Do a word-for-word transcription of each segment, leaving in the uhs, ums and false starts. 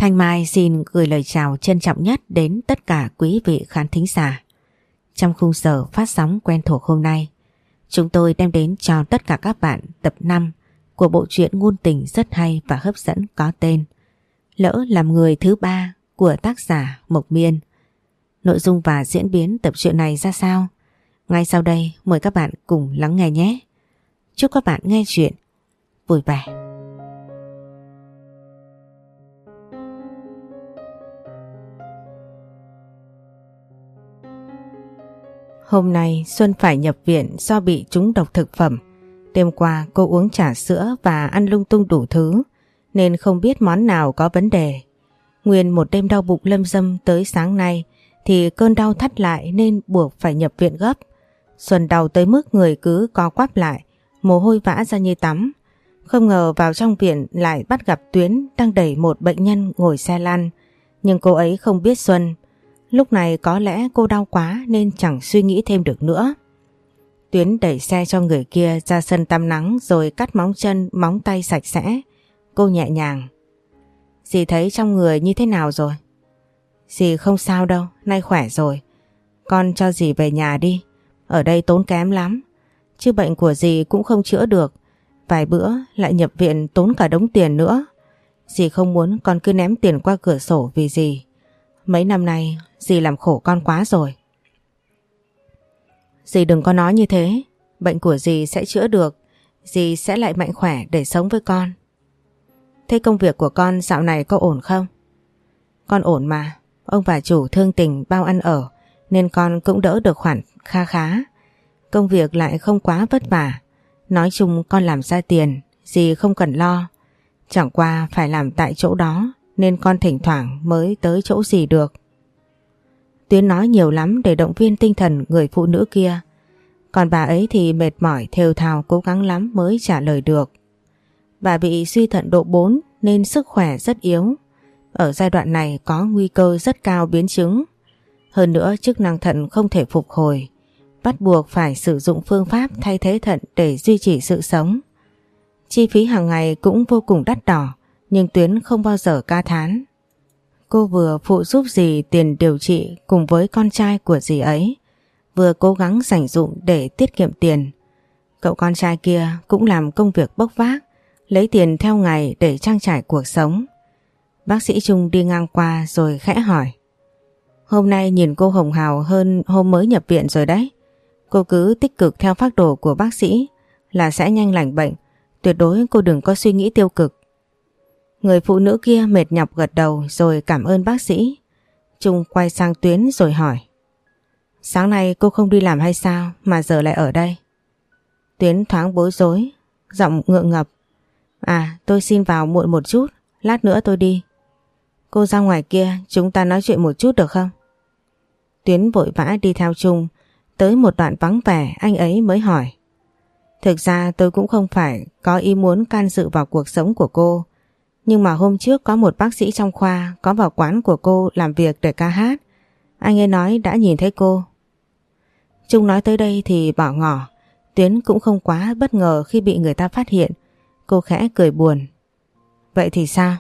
Thanh Mai xin gửi lời chào trân trọng nhất đến tất cả quý vị khán thính giả. Trong khung giờ phát sóng quen thuộc hôm nay, chúng tôi đem đến cho tất cả các bạn tập năm của bộ truyện ngôn tình rất hay và hấp dẫn có tên Lỡ Làm Người Thứ Ba của tác giả Mộc Miên. Nội dung và diễn biến tập truyện này ra sao? Ngay sau đây mời các bạn cùng lắng nghe nhé. Chúc các bạn nghe chuyện vui vẻ. Hôm nay Xuân phải nhập viện do bị trúng độc thực phẩm. Đêm qua cô uống trà sữa và ăn lung tung đủ thứ nên không biết món nào có vấn đề. Nguyên một đêm đau bụng lâm dâm tới sáng nay thì cơn đau thắt lại nên buộc phải nhập viện gấp. Xuân đau tới mức người cứ co quắp lại, mồ hôi vã ra như tắm. Không ngờ vào trong viện lại bắt gặp Tuyến đang đẩy một bệnh nhân ngồi xe lăn. Nhưng cô ấy không biết Xuân. Lúc này có lẽ cô đau quá nên chẳng suy nghĩ thêm được nữa. Tuyến đẩy xe cho người kia ra sân tắm nắng rồi cắt móng chân, móng tay sạch sẽ. Cô nhẹ nhàng. Dì thấy trong người như thế nào rồi? Dì không sao đâu, nay khỏe rồi. Con cho dì về nhà đi. Ở đây tốn kém lắm. Chứ bệnh của dì cũng không chữa được. Vài bữa lại nhập viện tốn cả đống tiền nữa. Dì không muốn con cứ ném tiền qua cửa sổ vì dì. Mấy năm nay dì làm khổ con quá rồi. Dì đừng có nói như thế. Bệnh của dì sẽ chữa được. Dì sẽ lại mạnh khỏe để sống với con. Thế công việc của con dạo này có ổn không? Con ổn mà. Ông bà chủ thương tình bao ăn ở nên con cũng đỡ được khoản kha khá. Công việc lại không quá vất vả. Nói chung con làm ra tiền, dì không cần lo. Chẳng qua phải làm tại chỗ đó nên con thỉnh thoảng mới tới chỗ dì được. Tuyến nói nhiều lắm để động viên tinh thần người phụ nữ kia. Còn bà ấy thì mệt mỏi thều thào cố gắng lắm mới trả lời được. Bà bị suy thận độ bốn nên sức khỏe rất yếu. Ở giai đoạn này có nguy cơ rất cao biến chứng. Hơn nữa chức năng thận không thể phục hồi. Bắt buộc phải sử dụng phương pháp thay thế thận để duy trì sự sống. Chi phí hàng ngày cũng vô cùng đắt đỏ, nhưng Tuyến không bao giờ ca thán. Cô vừa phụ giúp dì tiền điều trị cùng với con trai của dì ấy, vừa cố gắng dành dụm để tiết kiệm tiền. Cậu con trai kia cũng làm công việc bốc vác, lấy tiền theo ngày để trang trải cuộc sống. Bác sĩ Trung đi ngang qua rồi khẽ hỏi. Hôm nay nhìn cô hồng hào hơn hôm mới nhập viện rồi đấy. Cô cứ tích cực theo phác đồ của bác sĩ là sẽ nhanh lành bệnh. Tuyệt đối cô đừng có suy nghĩ tiêu cực. Người phụ nữ kia mệt nhọc gật đầu rồi cảm ơn bác sĩ. Trung quay sang Tuyến rồi hỏi. Sáng nay cô không đi làm hay sao mà giờ lại ở đây? Tuyến thoáng bối rối, giọng ngượng ngập. À, tôi xin vào muộn một chút, lát nữa tôi đi. Cô ra ngoài kia, chúng ta nói chuyện một chút được không? Tuyến vội vã đi theo Trung. Tới một đoạn vắng vẻ anh ấy mới hỏi. Thực ra tôi cũng không phải có ý muốn can dự vào cuộc sống của cô. Nhưng mà hôm trước có một bác sĩ trong khoa có vào quán của cô làm việc để ca hát. Anh ấy nói đã nhìn thấy cô. Trung nói tới đây thì bỏ ngỏ. Tuyến cũng không quá bất ngờ khi bị người ta phát hiện. Cô khẽ cười buồn. Vậy thì sao?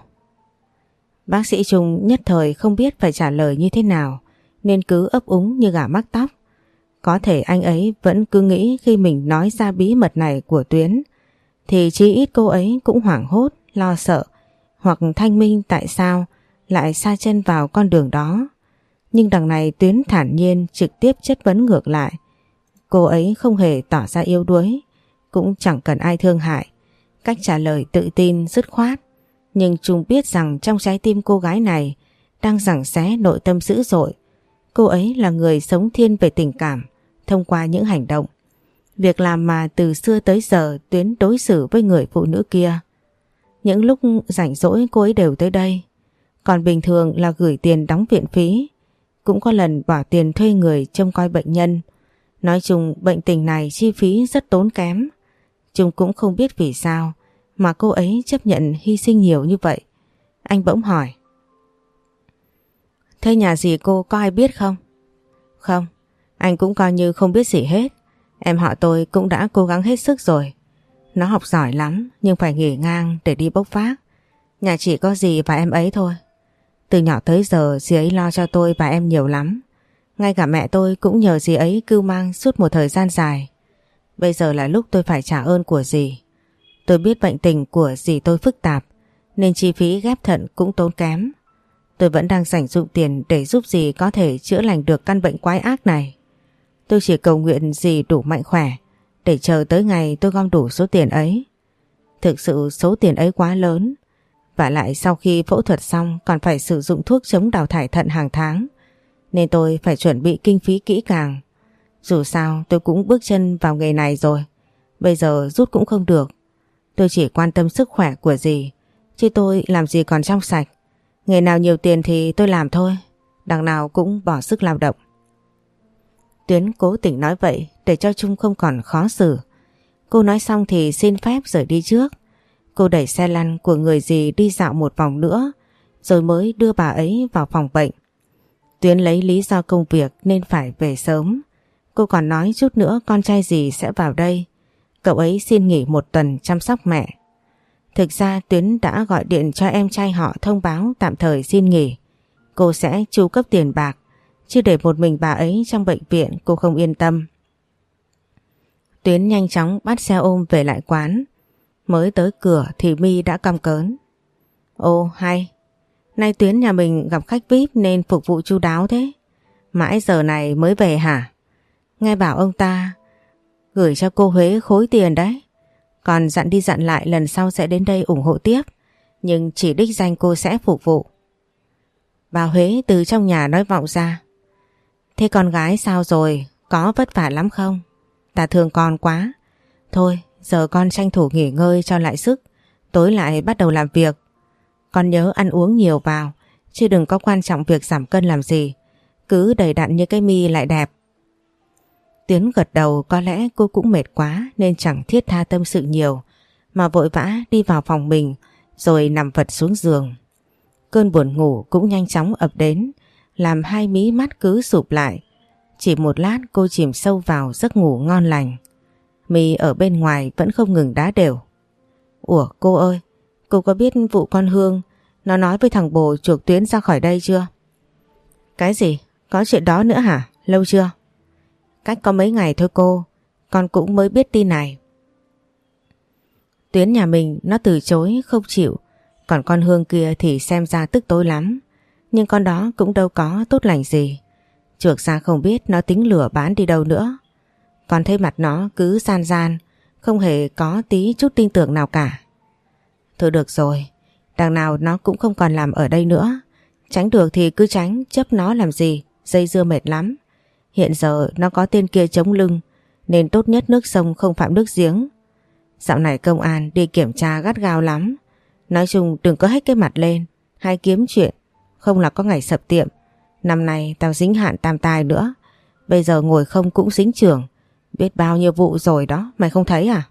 Bác sĩ Trung nhất thời không biết phải trả lời như thế nào nên cứ ấp úng như gà mắc tóc. Có thể anh ấy vẫn cứ nghĩ khi mình nói ra bí mật này của Tuyến thì chí ít cô ấy cũng hoảng hốt, lo sợ hoặc thanh minh tại sao lại sa chân vào con đường đó. Nhưng đằng này Tuyến thản nhiên trực tiếp chất vấn ngược lại. Cô ấy không hề tỏ ra yếu đuối, cũng chẳng cần ai thương hại. Cách trả lời tự tin, dứt khoát. Nhưng Trung biết rằng trong trái tim cô gái này đang giằng xé nội tâm dữ dội. Cô ấy là người sống thiên về tình cảm thông qua những hành động, việc làm mà từ xưa tới giờ Tuyến đối xử với người phụ nữ kia. Những lúc rảnh rỗi cô ấy đều tới đây. Còn bình thường là gửi tiền đóng viện phí. Cũng có lần bỏ tiền thuê người trông coi bệnh nhân. Nói chung bệnh tình này chi phí rất tốn kém. Trung cũng không biết vì sao mà cô ấy chấp nhận hy sinh nhiều như vậy. Anh bỗng hỏi. Thế nhà dì cô có ai biết không? Không, anh cũng coi như không biết gì hết. Em họ tôi cũng đã cố gắng hết sức rồi. Nó học giỏi lắm nhưng phải nghỉ ngang để đi bốc vác. Nhà chỉ có dì và em ấy thôi. Từ nhỏ tới giờ dì ấy lo cho tôi và em nhiều lắm. Ngay cả mẹ tôi cũng nhờ dì ấy cưu mang suốt một thời gian dài. Bây giờ là lúc tôi phải trả ơn của dì. Tôi biết bệnh tình của dì tôi phức tạp nên chi phí ghép thận cũng tốn kém. Tôi vẫn đang dành dụm tiền để giúp dì có thể chữa lành được căn bệnh quái ác này. Tôi chỉ cầu nguyện dì đủ mạnh khỏe để chờ tới ngày tôi gom đủ số tiền ấy. Thực sự số tiền ấy quá lớn. Và lại sau khi phẫu thuật xong còn phải sử dụng thuốc chống đào thải thận hàng tháng. Nên tôi phải chuẩn bị kinh phí kỹ càng. Dù sao tôi cũng bước chân vào nghề này rồi. Bây giờ rút cũng không được. Tôi chỉ quan tâm sức khỏe của dì. Chứ tôi làm gì còn trong sạch. Nghề nào nhiều tiền thì tôi làm thôi. Đằng nào cũng bỏ sức lao động. Tuyến cố tình nói vậy để cho Trung không còn khó xử. Cô nói xong thì xin phép rời đi trước. Cô đẩy xe lăn của người dì đi dạo một vòng nữa rồi mới đưa bà ấy vào phòng bệnh. Tuyến lấy lý do công việc nên phải về sớm. Cô còn nói chút nữa con trai dì sẽ vào đây. Cậu ấy xin nghỉ một tuần chăm sóc mẹ. Thực ra Tuyến đã gọi điện cho em trai họ thông báo tạm thời xin nghỉ. Cô sẽ chu cấp tiền bạc. Chứ để một mình bà ấy trong bệnh viện cô không yên tâm. Tuyến nhanh chóng bắt xe ôm về lại quán. Mới tới cửa thì My đã căm cớn. Ồ hay, nay Tuyến nhà mình gặp khách vi ai pi nên phục vụ chu đáo thế. Mãi giờ này mới về hả? Nghe bảo ông ta gửi cho cô Huế khối tiền đấy. Còn dặn đi dặn lại lần sau sẽ đến đây ủng hộ tiếp. Nhưng chỉ đích danh cô sẽ phục vụ. Bà Huế từ trong nhà nói vọng ra. Thế con gái sao rồi? Có vất vả lắm không? Ta thương con quá. Thôi giờ con tranh thủ nghỉ ngơi cho lại sức. Tối lại bắt đầu làm việc. Con nhớ ăn uống nhiều vào. Chứ đừng có quan trọng việc giảm cân làm gì. Cứ đầy đặn như cái mi lại đẹp. Tuyến gật đầu, có lẽ cô cũng mệt quá nên chẳng thiết tha tâm sự nhiều. Mà vội vã đi vào phòng mình rồi nằm vật xuống giường. Cơn buồn ngủ cũng nhanh chóng ập đến. Làm hai mí mắt cứ sụp lại. Chỉ một lát cô chìm sâu vào giấc ngủ ngon lành. My ở bên ngoài vẫn không ngừng đá đều. Ủa cô ơi, cô có biết vụ con Hương nó nói với thằng bồ chuộc Tuyến ra khỏi đây chưa? Cái gì? Có chuyện đó nữa hả? Lâu chưa? Cách có mấy ngày thôi cô. Con cũng mới biết tin này. Tuyến nhà mình nó từ chối không chịu. Còn con Hương kia thì xem ra tức tối lắm. Nhưng con đó cũng đâu có tốt lành gì. Chuộc ra không biết nó tính lửa bán đi đâu nữa. Con thấy mặt nó cứ gian gian, không hề có tí chút tin tưởng nào cả. Thôi được rồi, đằng nào nó cũng không còn làm ở đây nữa. Tránh được thì cứ tránh, chấp nó làm gì, dây dưa mệt lắm. Hiện giờ nó có tên kia chống lưng, nên tốt nhất nước sông không phạm nước giếng. Dạo này công an đi kiểm tra gắt gao lắm. Nói chung đừng có hết cái mặt lên, hay kiếm chuyện, không là có ngày sập tiệm. Năm nay tao dính hạn tam tài nữa. Bây giờ ngồi không cũng dính trưởng. Biết bao nhiêu vụ rồi đó, mày không thấy à?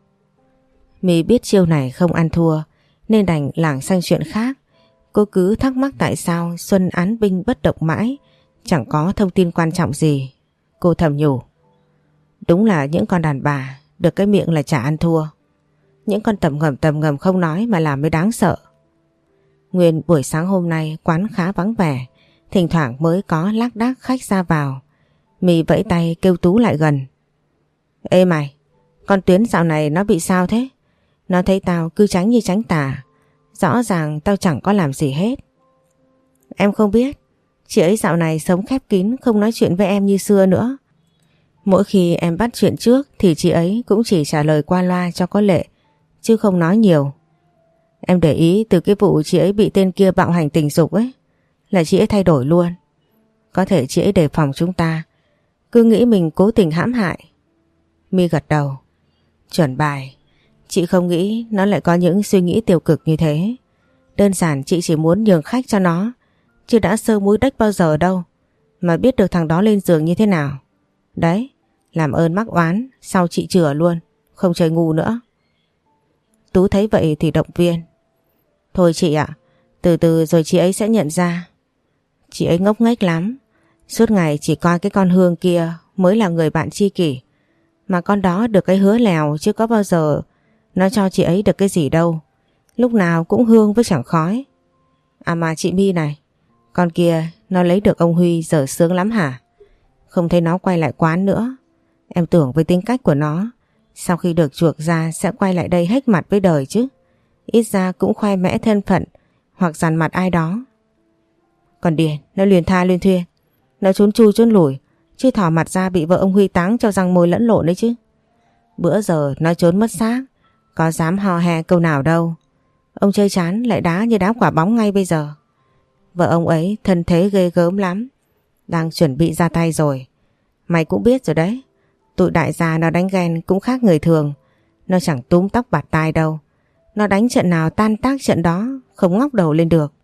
My biết chiêu này không ăn thua nên đành lảng sang chuyện khác. Cô cứ thắc mắc tại sao Xuân án binh bất động mãi, chẳng có thông tin quan trọng gì. Cô thầm nhủ. Đúng là những con đàn bà được cái miệng là chả ăn thua. Những con tầm ngầm tầm ngầm không nói mà làm mới đáng sợ. Nguyên buổi sáng hôm nay quán khá vắng vẻ, thỉnh thoảng mới có lác đác khách ra vào. My vẫy tay kêu Tú lại gần. Ê mày, con Tuyến dạo này nó bị sao thế? Nó thấy tao cứ tránh như tránh tà. Rõ ràng tao chẳng có làm gì hết. Em không biết, chị ấy dạo này sống khép kín, không nói chuyện với em như xưa nữa. Mỗi khi em bắt chuyện trước thì chị ấy cũng chỉ trả lời qua loa cho có lệ, chứ không nói nhiều. Em để ý từ cái vụ chị ấy bị tên kia bạo hành tình dục ấy, là chị ấy thay đổi luôn. Có thể chị ấy đề phòng chúng ta, cứ nghĩ mình cố tình hãm hại. My gật đầu. Chuẩn bài. Chị không nghĩ nó lại có những suy nghĩ tiêu cực như thế. Đơn giản chị chỉ muốn nhường khách cho nó, chứ đã sơ múi đếch bao giờ đâu mà biết được thằng đó lên giường như thế nào. Đấy, làm ơn mắc oán, sau chị chừa luôn, không chơi ngu nữa. Tú thấy vậy thì động viên. Thôi chị ạ, từ từ rồi chị ấy sẽ nhận ra. Chị ấy ngốc nghếch lắm. Suốt ngày chỉ coi cái con Hương kia mới là người bạn tri kỷ. Mà con đó được cái hứa lèo chứ có bao giờ nó cho chị ấy được cái gì đâu. Lúc nào cũng hương với chẳng khói. À mà chị My này, Con kia nó lấy được ông Huy giờ sướng lắm hả? Không thấy nó quay lại quán nữa. Em tưởng với tính cách của nó, sau khi được chuộc ra sẽ quay lại đây hếch mặt với đời chứ. Ít ra cũng khoe mẽ thân phận hoặc dằn mặt ai đó. Còn Điền, nó luyên tha luyên thuyên. Nó trốn chui trốn lủi, chứ thò mặt ra bị vợ ông Huy táng cho răng môi lẫn lộn đấy chứ. Bữa giờ nó trốn mất xác, có dám hò hè câu nào đâu. Ông chơi chán lại đá như đá quả bóng ngay bây giờ. Vợ ông ấy thân thế ghê gớm lắm, đang chuẩn bị ra tay rồi. Mày cũng biết rồi đấy, tụi đại gia nó đánh ghen cũng khác người thường. Nó chẳng túm tóc bạt tai đâu. Nó đánh trận nào tan tác trận đó, không ngóc đầu lên được.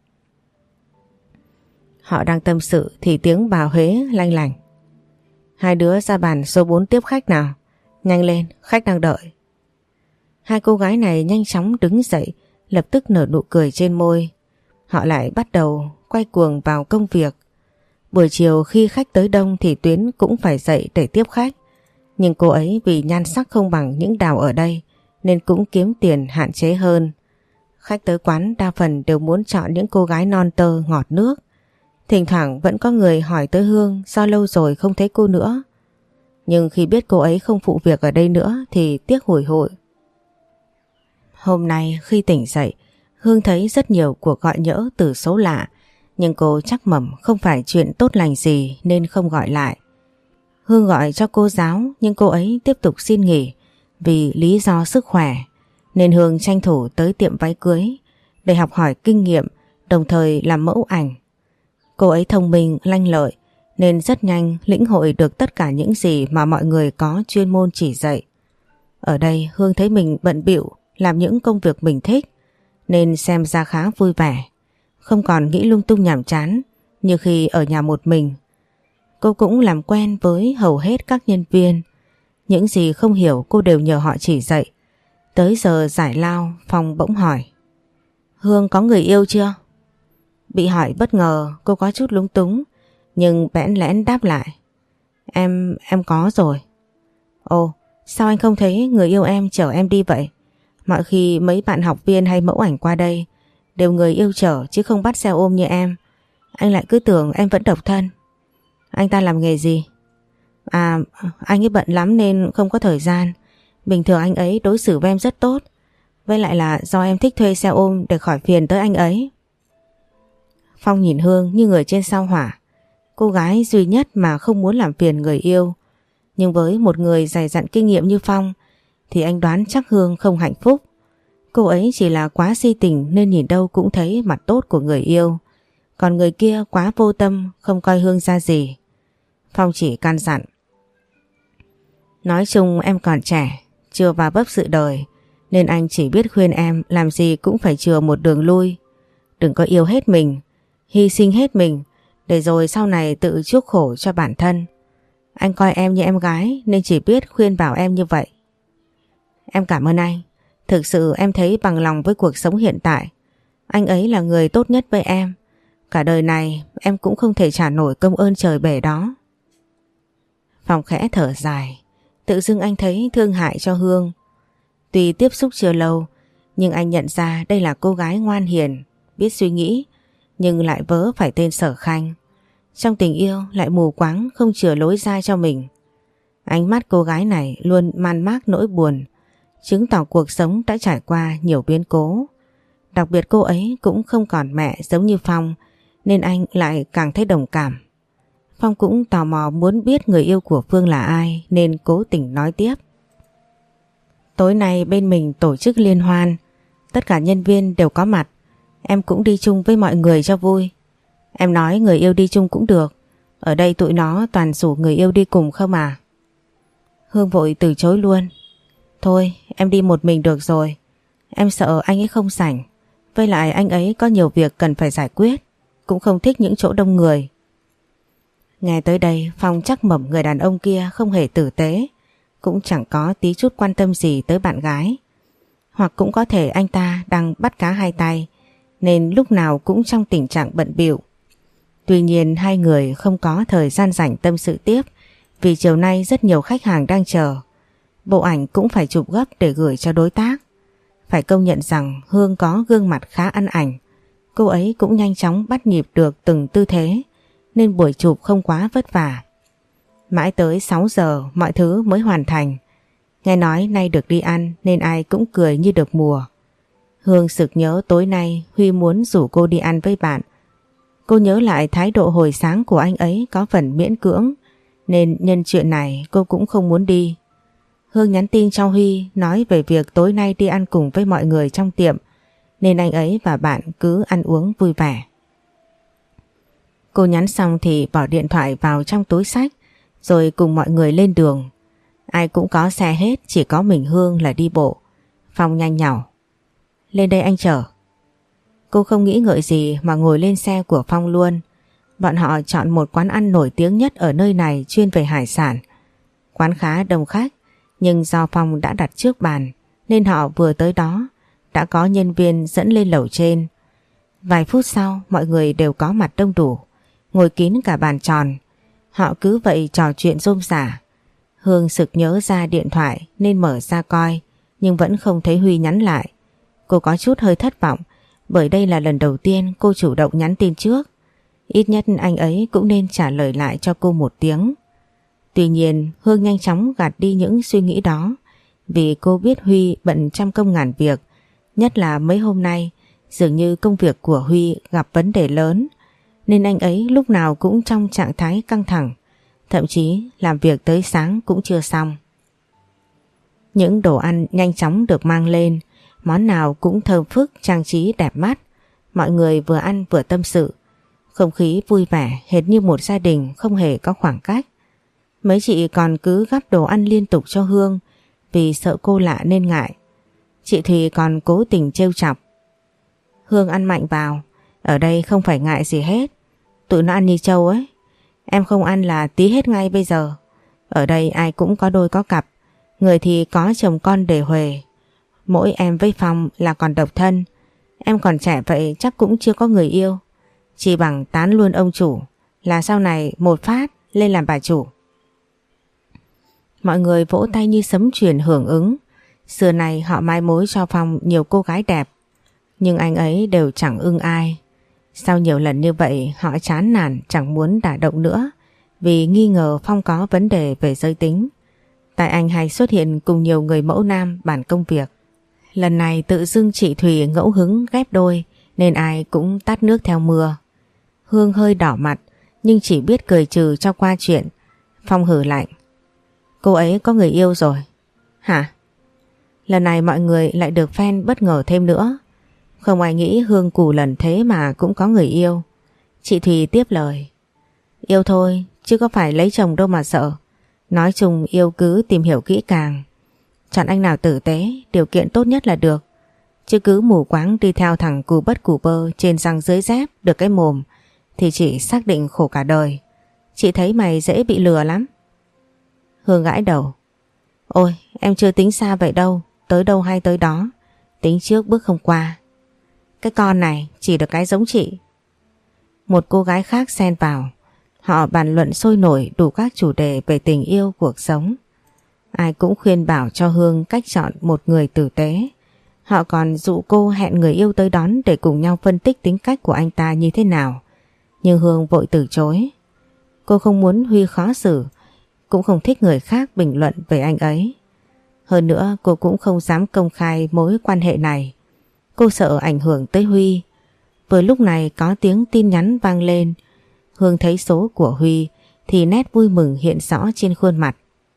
Họ đang tâm sự thì tiếng bà Huế lanh lảnh. Hai đứa ra bàn số bốn tiếp khách nào. Nhanh lên, khách đang đợi. Hai cô gái này nhanh chóng đứng dậy, lập tức nở nụ cười trên môi. Họ lại bắt đầu quay cuồng vào công việc. Buổi chiều khi khách tới đông thì Tuyến cũng phải dậy để tiếp khách. Nhưng cô ấy vì nhan sắc không bằng những đào ở đây nên cũng kiếm tiền hạn chế hơn. Khách tới quán đa phần đều muốn chọn những cô gái non tơ ngọt nước. Thỉnh thoảng vẫn có người hỏi tới Hương do lâu rồi không thấy cô nữa. Nhưng khi biết cô ấy không phụ việc ở đây nữa thì tiếc hủi hụi. Hôm nay khi tỉnh dậy, Hương thấy rất nhiều cuộc gọi nhỡ từ số lạ. Nhưng cô chắc mẩm không phải chuyện tốt lành gì nên không gọi lại. Hương gọi cho cô giáo nhưng cô ấy tiếp tục xin nghỉ vì lý do sức khỏe. Nên Hương tranh thủ tới tiệm váy cưới để học hỏi kinh nghiệm, đồng thời làm mẫu ảnh. Cô ấy thông minh, lanh lợi nên rất nhanh lĩnh hội được tất cả những gì mà mọi người có chuyên môn chỉ dạy. Ở đây Hương thấy mình bận bịu làm những công việc mình thích nên xem ra khá vui vẻ, không còn nghĩ lung tung nhàm chán như khi ở nhà một mình. Cô cũng làm quen với hầu hết các nhân viên. Những gì không hiểu cô đều nhờ họ chỉ dạy. Tới giờ giải lao, Phong bỗng hỏi: Hương có người yêu chưa? Bị hỏi bất ngờ, cô có chút lúng túng nhưng bẽn lẽn đáp lại: Em, em có rồi. Ồ, sao anh không thấy người yêu em chở em đi vậy? Mọi khi mấy bạn học viên hay mẫu ảnh qua đây đều người yêu chở chứ không bắt xe ôm như em. Anh lại cứ tưởng em vẫn độc thân. Anh ta làm nghề gì? À, anh ấy bận lắm nên không có thời gian. Bình thường anh ấy đối xử với em rất tốt. Với lại là do em thích thuê xe ôm để khỏi phiền tới anh ấy. Phong nhìn Hương như người trên sao hỏa. Cô gái duy nhất mà không muốn làm phiền người yêu. Nhưng với một người dày dặn kinh nghiệm như Phong thì anh đoán chắc Hương không hạnh phúc. Cô ấy chỉ là quá si tình nên nhìn đâu cũng thấy mặt tốt của người yêu. Còn người kia quá vô tâm, không coi Hương ra gì. Phong chỉ căn dặn: Nói chung em còn trẻ, chưa vào bấp sự đời, nên anh chỉ biết khuyên em làm gì cũng phải chừa một đường lui. Đừng có yêu hết mình, hy sinh hết mình, để rồi sau này tự chuốc khổ cho bản thân. Anh coi em như em gái nên chỉ biết khuyên bảo em như vậy. Em cảm ơn anh. Thực sự em thấy bằng lòng với cuộc sống hiện tại. Anh ấy là người tốt nhất với em. Cả đời này em cũng không thể trả nổi công ơn trời bể đó. Phong khẽ thở dài. Tự dưng anh thấy thương hại cho Hương. Tuy tiếp xúc chưa lâu, nhưng anh nhận ra đây là cô gái ngoan hiền, biết suy nghĩ, nhưng lại vớ phải tên Sở Khanh. Trong tình yêu lại mù quáng không chừa lối ra cho mình. Ánh mắt cô gái này luôn man mác nỗi buồn, chứng tỏ cuộc sống đã trải qua nhiều biến cố. Đặc biệt cô ấy cũng không còn mẹ giống như Phong, nên anh lại càng thấy đồng cảm. Phong cũng tò mò muốn biết người yêu của Phương là ai nên cố tình nói tiếp. Tối nay bên mình tổ chức liên hoan, tất cả nhân viên đều có mặt. Em cũng đi chung với mọi người cho vui. Em nói người yêu đi chung cũng được. Ở đây tụi nó toàn rủ người yêu đi cùng không à? Hương vội từ chối luôn. Thôi em đi một mình được rồi. Em sợ anh ấy không rảnh. Với lại anh ấy có nhiều việc cần phải giải quyết, cũng không thích những chỗ đông người. Nghe tới đây Phong chắc mẩm người đàn ông kia không hề tử tế, cũng chẳng có tí chút quan tâm gì tới bạn gái. Hoặc cũng có thể anh ta đang bắt cá hai tay nên lúc nào cũng trong tình trạng bận bịu. Tuy nhiên hai người không có thời gian rảnh tâm sự tiếp vì chiều nay rất nhiều khách hàng đang chờ. Bộ ảnh cũng phải chụp gấp để gửi cho đối tác. Phải công nhận rằng Hương có gương mặt khá ăn ảnh. cô ấy cũng nhanh chóng bắt nhịp được từng tư thế nên buổi chụp không quá vất vả. Mãi tới sáu giờ mọi thứ mới hoàn thành. Nghe nói nay được đi ăn nên ai cũng cười như được mùa. Hương sực nhớ tối nay Huy muốn rủ cô đi ăn với bạn. Cô nhớ lại thái độ hồi sáng của anh ấy có phần miễn cưỡng nên nhân chuyện này cô cũng không muốn đi. Hương nhắn tin cho Huy nói về việc tối nay đi ăn cùng với mọi người trong tiệm nên anh ấy và bạn cứ ăn uống vui vẻ. Cô nhắn xong thì bỏ điện thoại vào trong túi xách rồi cùng mọi người lên đường. Ai cũng có xe hết, chỉ có mình Hương là đi bộ. Phong nhanh nhảu: "Lên đây anh chở." Cô không nghĩ ngợi gì mà ngồi lên xe của Phong luôn. Bọn họ chọn một quán ăn nổi tiếng nhất ở nơi này chuyên về hải sản. Quán khá đông khách, nhưng do Phong đã đặt trước bàn nên họ vừa tới đó đã có nhân viên dẫn lên lầu trên. Vài phút sau mọi người đều có mặt đông đủ, ngồi kín cả bàn tròn. Họ cứ vậy trò chuyện rôm rả. Hương sực nhớ ra điện thoại nên mở ra coi, nhưng vẫn không thấy Huy nhắn lại. Cô có chút hơi thất vọng, bởi đây là lần đầu tiên cô chủ động nhắn tin trước. Ít nhất anh ấy cũng nên trả lời lại cho cô một tiếng. Tuy nhiên Hương nhanh chóng gạt đi những suy nghĩ đó, vì cô biết Huy bận trăm công ngàn việc. Nhất là mấy hôm nay dường như công việc của Huy gặp vấn đề lớn, nên anh ấy lúc nào cũng trong trạng thái căng thẳng, thậm chí làm việc tới sáng cũng chưa xong. Những đồ ăn nhanh chóng được mang lên, món nào cũng thơm phức, trang trí đẹp mắt. Mọi người vừa ăn vừa tâm sự, không khí vui vẻ hệt như một gia đình không hề có khoảng cách. Mấy chị còn cứ gắp đồ ăn liên tục cho Hương vì sợ cô lạ nên ngại. Chị Thùy còn cố tình trêu chọc: "Hương ăn mạnh vào, ở đây không phải ngại gì hết. Tụi nó ăn như trâu ấy. Em không ăn là tí hết ngay bây giờ. Ở đây ai cũng có đôi có cặp, người thì có chồng con để huề. Mỗi em với Phong là còn độc thân. Em còn trẻ vậy chắc cũng chưa có người yêu. Chỉ bằng tán luôn ông chủ là sau này một phát lên làm bà chủ." Mọi người vỗ tay như sấm truyền hưởng ứng. Xưa này họ mai mối cho Phong nhiều cô gái đẹp, nhưng anh ấy đều chẳng ưng ai. Sau nhiều lần như vậy họ chán nản chẳng muốn đả động nữa, vì nghi ngờ Phong có vấn đề về giới tính. Tại anh hay xuất hiện cùng nhiều người mẫu nam bàn công việc. Lần này tự dưng chị Thùy ngẫu hứng ghép đôi nên ai cũng tát nước theo mưa. Hương hơi đỏ mặt nhưng chỉ biết cười trừ cho qua chuyện. Phong hử lạnh: "Cô ấy có người yêu rồi." "Hả?" Lần này mọi người lại được fan bất ngờ thêm nữa. Không ai nghĩ Hương cù lần thế mà cũng có người yêu. Chị Thùy tiếp lời: "Yêu thôi chứ có phải lấy chồng đâu mà sợ. Nói chung yêu cứ tìm hiểu kỹ càng, chọn anh nào tử tế, điều kiện tốt nhất là được. Chứ cứ mù quáng đi theo thằng cù bất cù bơ trên răng dưới dép được cái mồm thì chị xác định khổ cả đời. Chị thấy mày dễ bị lừa lắm." Hương gãi đầu: "Ôi em chưa tính xa vậy đâu, tới đâu hay tới đó, tính trước bước không qua. Cái con này chỉ được cái giống chị." Một cô gái khác xen vào. Họ bàn luận sôi nổi đủ các chủ đề về tình yêu, cuộc sống. Ai cũng khuyên bảo cho Hương cách chọn một người tử tế. Họ còn dụ cô hẹn người yêu tới đón để cùng nhau phân tích tính cách của anh ta như thế nào. Nhưng Hương vội từ chối. Cô không muốn Huy khó xử, cũng không thích người khác bình luận về anh ấy. Hơn nữa cô cũng không dám công khai mối quan hệ này. Cô sợ ảnh hưởng tới Huy. Vừa lúc này có tiếng tin nhắn vang lên. Hương thấy số của Huy thì nét vui mừng hiện rõ trên khuôn mặt.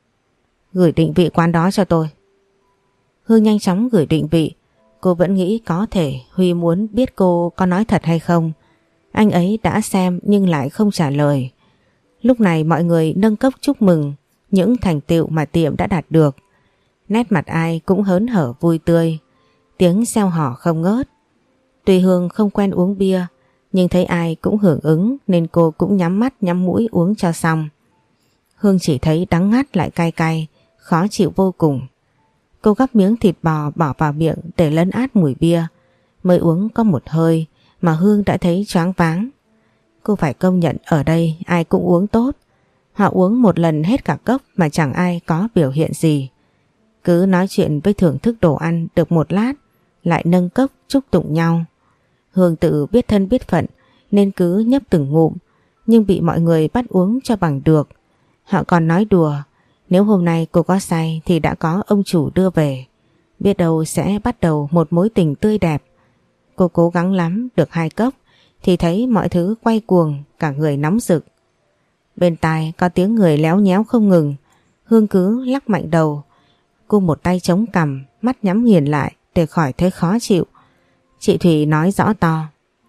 "Gửi định vị quán đó cho tôi." Hương nhanh chóng gửi định vị. Cô vẫn nghĩ có thể Huy muốn biết cô có nói thật hay không. Anh ấy đã xem nhưng lại không trả lời. Lúc này mọi người nâng cốc chúc mừng những thành tựu mà tiệm đã đạt được. Nét mặt ai cũng hớn hở vui tươi, tiếng reo hò không ngớt. Tuy Hương không quen uống bia, nhưng thấy ai cũng hưởng ứng nên cô cũng nhắm mắt nhắm mũi uống cho xong. Hương chỉ thấy đắng ngắt lại cay cay, khó chịu vô cùng. Cô gắp miếng thịt bò bỏ vào miệng để lấn át mùi bia. Mới uống có một hơi mà Hương đã thấy choáng váng. Cô phải công nhận ở đây ai cũng uống tốt. Họ uống một lần hết cả cốc mà chẳng ai có biểu hiện gì. Cứ nói chuyện với thưởng thức đồ ăn được một lát lại nâng cốc chúc tụng nhau. Hương tự biết thân biết phận nên cứ nhấp từng ngụm, nhưng bị mọi người bắt uống cho bằng được. Họ còn nói đùa, nếu hôm nay cô có say thì đã có ông chủ đưa về, biết đâu sẽ bắt đầu một mối tình tươi đẹp. Cô cố gắng lắm được hai cốc thì thấy mọi thứ quay cuồng, cả người nóng rực. Bên tai có tiếng người léo nhéo không ngừng. Hương cứ lắc mạnh đầu. Cô một tay chống cằm, mắt nhắm nghiền lại để khỏi thấy khó chịu. Chị Thủy nói rõ to: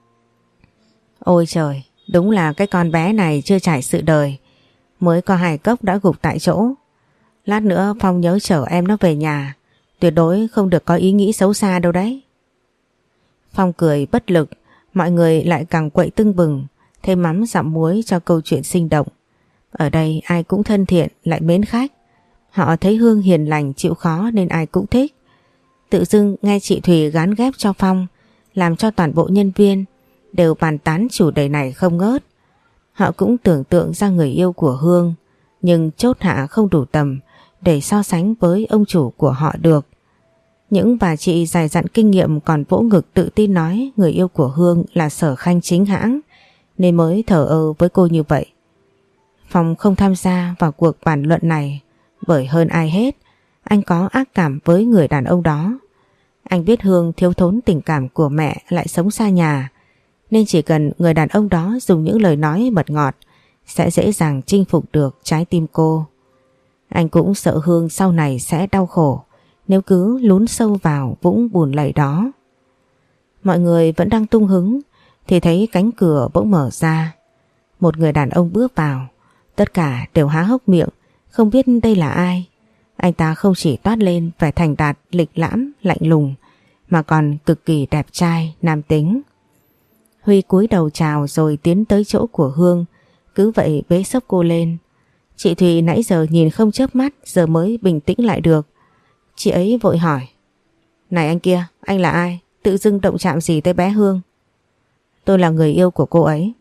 Ôi trời, đúng là cái con bé này chưa trải sự đời, mới có hai cốc đã gục tại chỗ. Lát nữa Phong nhớ chở em nó về nhà, tuyệt đối không được có ý nghĩ xấu xa đâu đấy. Phong cười bất lực, mọi người lại càng quậy tưng bừng, thêm mắm dặm muối cho câu chuyện sinh động. Ở đây ai cũng thân thiện lại mến khách. Họ thấy Hương hiền lành chịu khó nên ai cũng thích. Tự dưng nghe chị Thùy gán ghép cho Phong, làm cho toàn bộ nhân viên đều bàn tán chủ đề này không ngớt. Họ cũng tưởng tượng ra người yêu của Hương, nhưng chốt hạ không đủ tầm để so sánh với ông chủ của họ được. Những bà chị dày dặn kinh nghiệm còn vỗ ngực tự tin nói người yêu của Hương là Sở Khanh chính hãng, nên mới thờ ơ với cô như vậy. Phong không tham gia vào cuộc bàn luận này bởi hơn ai hết, anh có ác cảm với người đàn ông đó. Anh biết Hương thiếu thốn tình cảm của mẹ lại sống xa nhà, nên chỉ cần người đàn ông đó dùng những lời nói mật ngọt sẽ dễ dàng chinh phục được trái tim cô. Anh cũng sợ Hương sau này sẽ đau khổ nếu cứ lún sâu vào vũng bùn lầy đó. Mọi người vẫn đang tung hứng thì thấy cánh cửa bỗng mở ra. Một người đàn ông bước vào. Tất cả đều há hốc miệng, không biết đây là ai. Anh ta không chỉ toát lên vẻ thành đạt, lịch lãm, lạnh lùng, mà còn cực kỳ đẹp trai, nam tính. Huy cúi đầu chào rồi tiến tới chỗ của Hương, cứ vậy bế xốc cô lên. Chị Thùy nãy giờ nhìn không chớp mắt, giờ mới bình tĩnh lại được. Chị ấy vội hỏi: Này anh kia, anh là ai? Tự dưng động chạm gì tới bé Hương? Tôi là người yêu của cô ấy.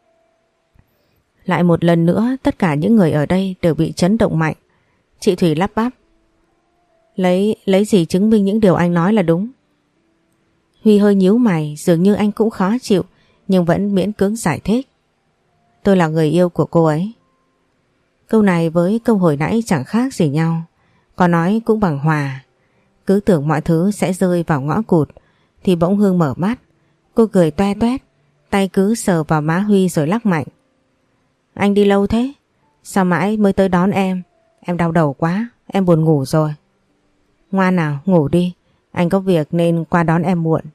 Lại một lần nữa tất cả những người ở đây đều bị chấn động mạnh. Chị Thủy lắp bắp: Lấy, lấy gì chứng minh những điều anh nói là đúng? Huy hơi nhíu mày, dường như anh cũng khó chịu, nhưng vẫn miễn cưỡng giải thích: Tôi là người yêu của cô ấy. Câu này với câu hồi nãy chẳng khác gì nhau, có nói cũng bằng hòa. Cứ tưởng mọi thứ sẽ rơi vào ngõ cụt thì bỗng Hương mở mắt. Cô cười toe toét, tay cứ sờ vào má Huy rồi lắc mạnh: Anh đi lâu thế? Sao mãi mới tới đón em? Em đau đầu quá, em buồn ngủ rồi. Ngoan nào, ngủ đi, anh có việc nên qua đón em muộn.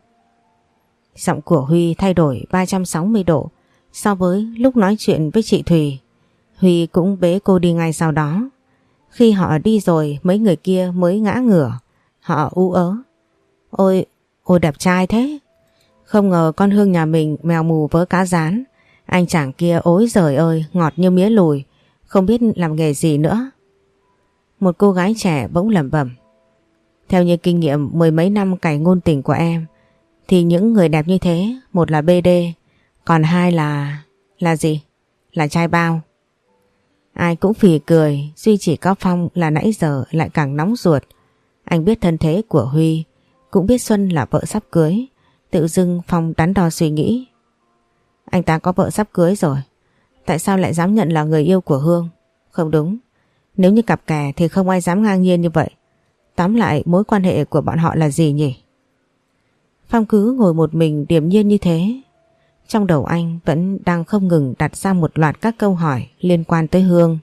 Giọng của Huy thay đổi ba trăm sáu mươi độ so với lúc nói chuyện với chị Thùy. Huy cũng bế cô đi ngay sau đó. Khi họ đi rồi mấy người kia mới ngã ngửa. Họ ú ớ: Ôi, ôi đẹp trai thế. Không ngờ con Hương nhà mình mèo mù vớ cá rán. Anh chàng kia ối giời ơi, ngọt như mía lùi, không biết làm nghề gì nữa. Một cô gái trẻ bỗng lẩm bẩm: Theo như kinh nghiệm mười mấy năm cày ngôn tình của em, thì những người đẹp như thế, một là bê đê, còn hai là... là gì? Là trai bao. Ai cũng phì cười, duy chỉ có Phong là nãy giờ lại càng nóng ruột. Anh biết thân thế của Huy, cũng biết Xuân là vợ sắp cưới. Tự dưng Phong đắn đo suy nghĩ: Anh ta có vợ sắp cưới rồi, tại sao lại dám nhận là người yêu của Hương? Không đúng, nếu như cặp kè thì không ai dám ngang nhiên như vậy. Tóm lại mối quan hệ của bọn họ là gì nhỉ? Phong cứ ngồi một mình điềm nhiên như thế. Trong đầu anh vẫn đang không ngừng đặt ra một loạt các câu hỏi liên quan tới Hương.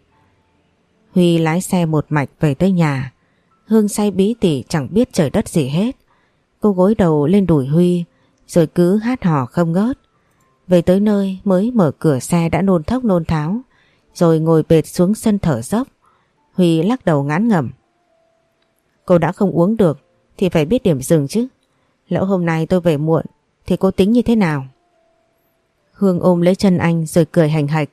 Huy lái xe một mạch về tới nhà. Hương say bí tỉ chẳng biết trời đất gì hết. Cô gối đầu lên đùi Huy rồi cứ hát hò không ngớt. Về tới nơi mới mở cửa xe đã nôn thốc nôn tháo, rồi ngồi bệt xuống sân thở dốc. Huy lắc đầu ngán ngẩm: Cô đã không uống được thì phải biết điểm dừng chứ. Lỡ hôm nay tôi về muộn thì cô tính như thế nào? Hương ôm lấy chân anh rồi cười hành hạch: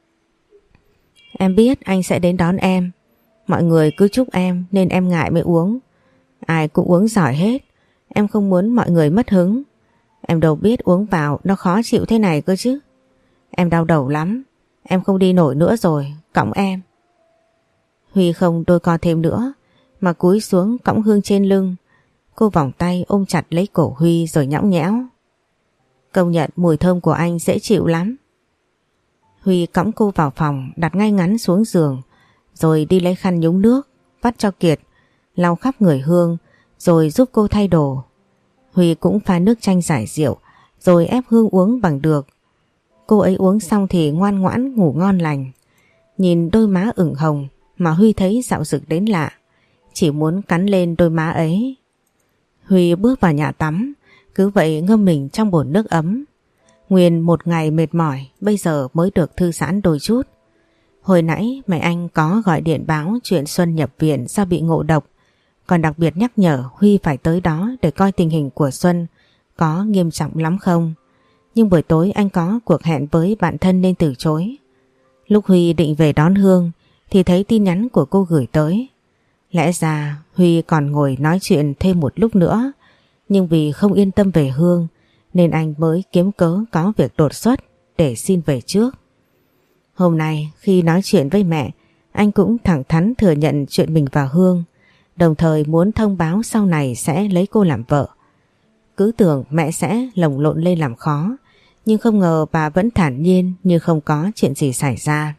Em biết anh sẽ đến đón em. Mọi người cứ chúc em nên em ngại mới uống. Ai cũng uống giỏi hết. Em không muốn mọi người mất hứng. Em đâu biết uống vào nó khó chịu thế này cơ chứ. Em đau đầu lắm. Em không đi nổi nữa rồi, cõng em. Huy không đôi co thêm nữa mà cúi xuống cõng Hương trên lưng. Cô vòng tay ôm chặt lấy cổ Huy rồi nhõng nhẽo: Công nhận mùi thơm của anh dễ chịu lắm. Huy cõng cô vào phòng, đặt ngay ngắn xuống giường, rồi đi lấy khăn nhúng nước, vắt cho Kiệt, lau khắp người Hương, rồi giúp cô thay đồ. Huy cũng pha nước chanh giải rượu, rồi ép Hương uống bằng được. Cô ấy uống xong thì ngoan ngoãn ngủ ngon lành. Nhìn đôi má ửng hồng mà Huy thấy dạo dực đến lạ, chỉ muốn cắn lên đôi má ấy. Huy bước vào nhà tắm, cứ vậy ngâm mình trong bồn nước ấm. Nguyên một ngày mệt mỏi, bây giờ mới được thư giãn đôi chút. Hồi nãy mẹ anh có gọi điện báo chuyện Xuân nhập viện do bị ngộ độc, còn đặc biệt nhắc nhở Huy phải tới đó để coi tình hình của Xuân có nghiêm trọng lắm không. Nhưng buổi tối anh có cuộc hẹn với bạn thân nên từ chối. Lúc Huy định về đón Hương thì thấy tin nhắn của cô gửi tới. Lẽ ra Huy còn ngồi nói chuyện thêm một lúc nữa, nhưng vì không yên tâm về Hương nên anh mới kiếm cớ có việc đột xuất để xin về trước. Hôm nay khi nói chuyện với mẹ, anh cũng thẳng thắn thừa nhận chuyện mình và Hương, đồng thời muốn thông báo sau này sẽ lấy cô làm vợ. Cứ tưởng mẹ sẽ lồng lộn lên làm khó, nhưng không ngờ bà vẫn thản nhiên như không có chuyện gì xảy ra.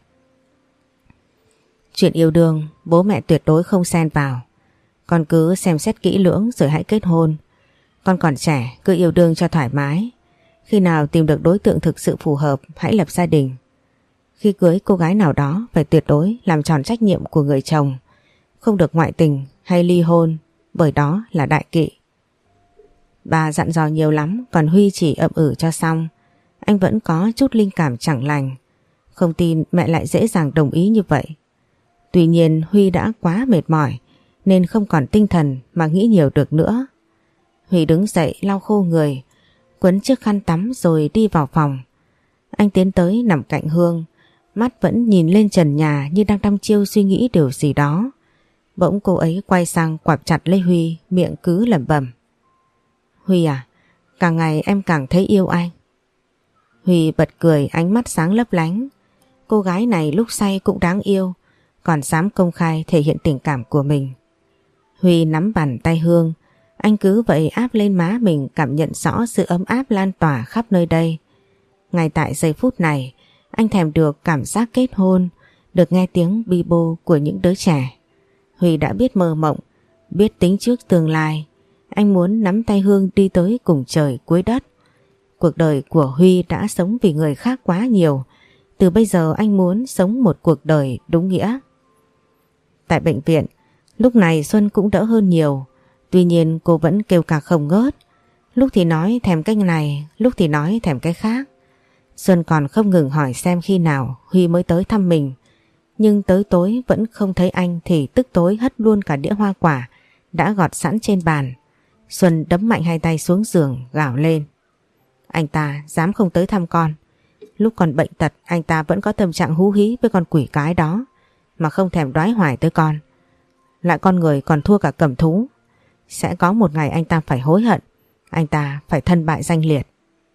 Chuyện yêu đương bố mẹ tuyệt đối không xen vào. Con cứ xem xét kỹ lưỡng rồi hãy kết hôn. Con còn trẻ, cứ yêu đương cho thoải mái. Khi nào tìm được đối tượng thực sự phù hợp, hãy lập gia đình. Khi cưới cô gái nào đó phải tuyệt đối làm tròn trách nhiệm của người chồng, không được ngoại tình hay ly hôn, bởi đó là đại kỵ. Bà dặn dò nhiều lắm, còn Huy chỉ ậm ừ cho xong. Anh vẫn có chút linh cảm chẳng lành, không tin mẹ lại dễ dàng đồng ý như vậy. Tuy nhiên Huy đã quá mệt mỏi nên không còn tinh thần mà nghĩ nhiều được nữa. Huy đứng dậy lau khô người, quấn chiếc khăn tắm rồi đi vào phòng. Anh tiến tới nằm cạnh Hương, mắt vẫn nhìn lên trần nhà như đang đăm chiêu suy nghĩ điều gì đó. Bỗng cô ấy quay sang quặp chặt lấy Huy, miệng cứ lẩm bẩm. Huy à, càng ngày em càng thấy yêu anh. Huy bật cười, ánh mắt sáng lấp lánh. Cô gái này lúc say cũng đáng yêu, còn dám công khai thể hiện tình cảm của mình. Huy nắm bàn tay Hương, anh cứ vậy áp lên má mình, cảm nhận rõ sự ấm áp lan tỏa khắp nơi đây. Ngay tại giây phút này, anh thèm được cảm giác kết hôn, được nghe tiếng bi bô của những đứa trẻ. Huy đã biết mơ mộng, biết tính trước tương lai. Anh muốn nắm tay Hương đi tới cùng trời cuối đất. Cuộc đời của Huy đã sống vì người khác quá nhiều. Từ bây giờ anh muốn sống một cuộc đời đúng nghĩa. Tại bệnh viện, lúc này Xuân cũng đỡ hơn nhiều. Tuy nhiên cô vẫn kêu cà không ngớt. Lúc thì nói thèm cái này, lúc thì nói thèm cái khác. Xuân còn không ngừng hỏi xem khi nào Huy mới tới thăm mình. Nhưng tới tối vẫn không thấy anh thì tức tối hất luôn cả đĩa hoa quả đã gọt sẵn trên bàn. Xuân đấm mạnh hai tay xuống giường gào lên. Anh ta dám không tới thăm con. Lúc còn bệnh tật anh ta vẫn có tâm trạng hú hí với con quỷ cái đó mà không thèm đoái hoài tới con. Lại con người còn thua cả cầm thú. Sẽ có một ngày anh ta phải hối hận. Anh ta phải thân bại danh liệt.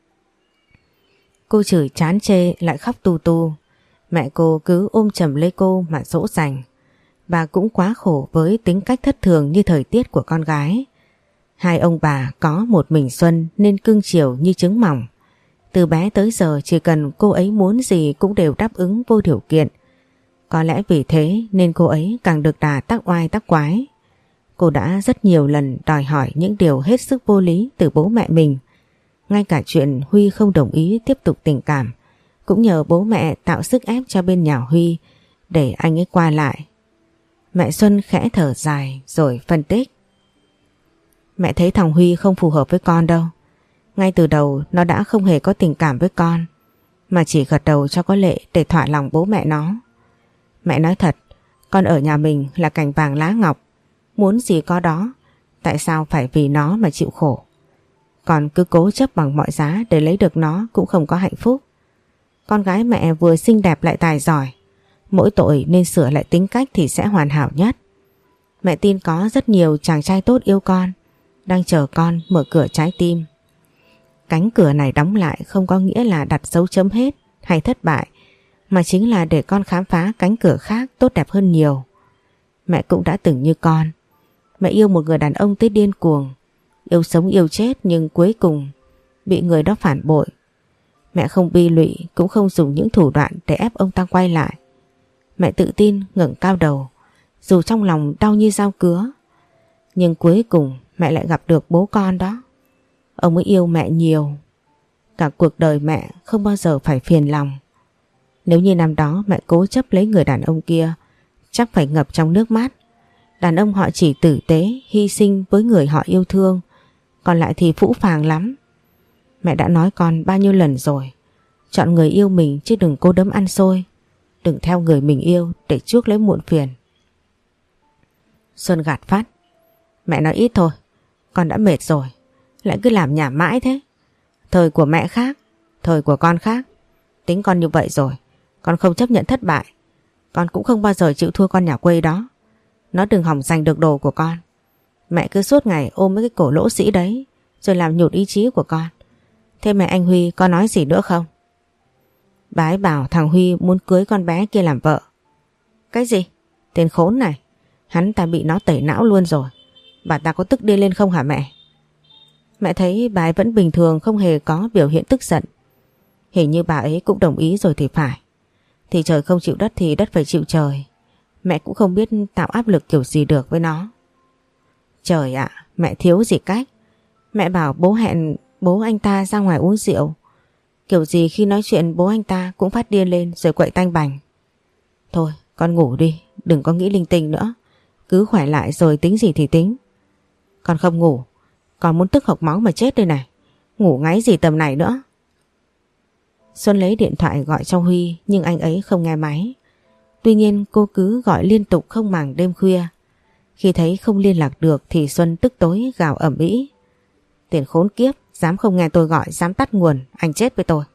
Cô chửi chán chê lại khóc tu tu. Mẹ cô cứ ôm chầm lấy cô mà dỗ dành. Bà cũng quá khổ với tính cách thất thường như thời tiết của con gái. Hai ông bà có một mình Xuân nên cưng chiều như trứng mỏng. Từ bé tới giờ chỉ cần cô ấy muốn gì cũng đều đáp ứng vô điều kiện. Có lẽ vì thế nên cô ấy càng được đà tác oai tác quái. Cô đã rất nhiều lần đòi hỏi những điều hết sức vô lý từ bố mẹ mình. Ngay cả chuyện Huy không đồng ý tiếp tục tình cảm cũng nhờ bố mẹ tạo sức ép cho bên nhà Huy để anh ấy qua lại. Mẹ Xuân khẽ thở dài rồi phân tích. Mẹ thấy thằng Huy không phù hợp với con đâu. Ngay từ đầu nó đã không hề có tình cảm với con, mà chỉ gật đầu cho có lệ để thỏa lòng bố mẹ nó. Mẹ nói thật, con ở nhà mình là cành vàng lá ngọc, muốn gì có đó, tại sao phải vì nó mà chịu khổ. Còn cứ cố chấp bằng mọi giá để lấy được nó cũng không có hạnh phúc. Con gái mẹ vừa xinh đẹp lại tài giỏi, mỗi tội nên sửa lại tính cách thì sẽ hoàn hảo nhất. Mẹ tin có rất nhiều chàng trai tốt yêu con, đang chờ con mở cửa trái tim. Cánh cửa này đóng lại không có nghĩa là đặt dấu chấm hết hay thất bại, mà chính là để con khám phá cánh cửa khác tốt đẹp hơn nhiều. Mẹ cũng đã từng như con. Mẹ yêu một người đàn ông tới điên cuồng, yêu sống yêu chết, nhưng cuối cùng bị người đó phản bội. Mẹ không bi lụy, cũng không dùng những thủ đoạn để ép ông ta quay lại. Mẹ tự tin ngẩng cao đầu, dù trong lòng đau như dao cứa. Nhưng cuối cùng mẹ lại gặp được bố con đó. Ông ấy yêu mẹ nhiều. Cả cuộc đời mẹ không bao giờ phải phiền lòng. Nếu như năm đó mẹ cố chấp lấy người đàn ông kia, chắc phải ngập trong nước mắt. Đàn ông họ chỉ tử tế, hy sinh với người họ yêu thương, còn lại thì phũ phàng lắm. Mẹ đã nói con bao nhiêu lần rồi, chọn người yêu mình chứ đừng cố đấm ăn xôi. Đừng theo người mình yêu để chuốc lấy muộn phiền. Xuân gạt phát. Mẹ nói ít thôi, con đã mệt rồi, lại cứ làm nhảm mãi thế. Thời của mẹ khác, thời của con khác. Tính con như vậy rồi, con không chấp nhận thất bại. Con cũng không bao giờ chịu thua con nhà quê đó. Nó đừng hỏng giành được đồ của con. Mẹ cứ suốt ngày ôm mấy cái cổ lỗ sĩ đấy, rồi làm nhụt ý chí của con. Thế mẹ anh Huy có nói gì nữa không? Bà ấy bảo thằng Huy muốn cưới con bé kia làm vợ. Cái gì? Tên khốn này, hắn ta bị nó tẩy não luôn rồi. Bà ta có tức điên lên không hả mẹ? Mẹ thấy bà ấy vẫn bình thường, không hề có biểu hiện tức giận. Hình như bà ấy cũng đồng ý rồi thì phải. Thì trời không chịu đất thì đất phải chịu trời. Mẹ cũng không biết tạo áp lực kiểu gì được với nó. Trời ạ, mẹ thiếu gì cách. Mẹ bảo bố hẹn bố anh ta ra ngoài uống rượu. Kiểu gì khi nói chuyện bố anh ta cũng phát điên lên rồi quậy tanh bành. Thôi con ngủ đi, đừng có nghĩ linh tinh nữa. Cứ khỏe lại rồi tính gì thì tính. Con không ngủ, con muốn tức hộc máu mà chết đây này. Ngủ ngáy gì tầm này nữa. Xuân lấy điện thoại gọi cho Huy, nhưng anh ấy không nghe máy. Tuy nhiên cô cứ gọi liên tục không màng đêm khuya. Khi thấy không liên lạc được thì Xuân tức tối gào ầm ĩ. Tiền khốn kiếp, dám không nghe tôi gọi, dám tắt nguồn, anh chết với tôi.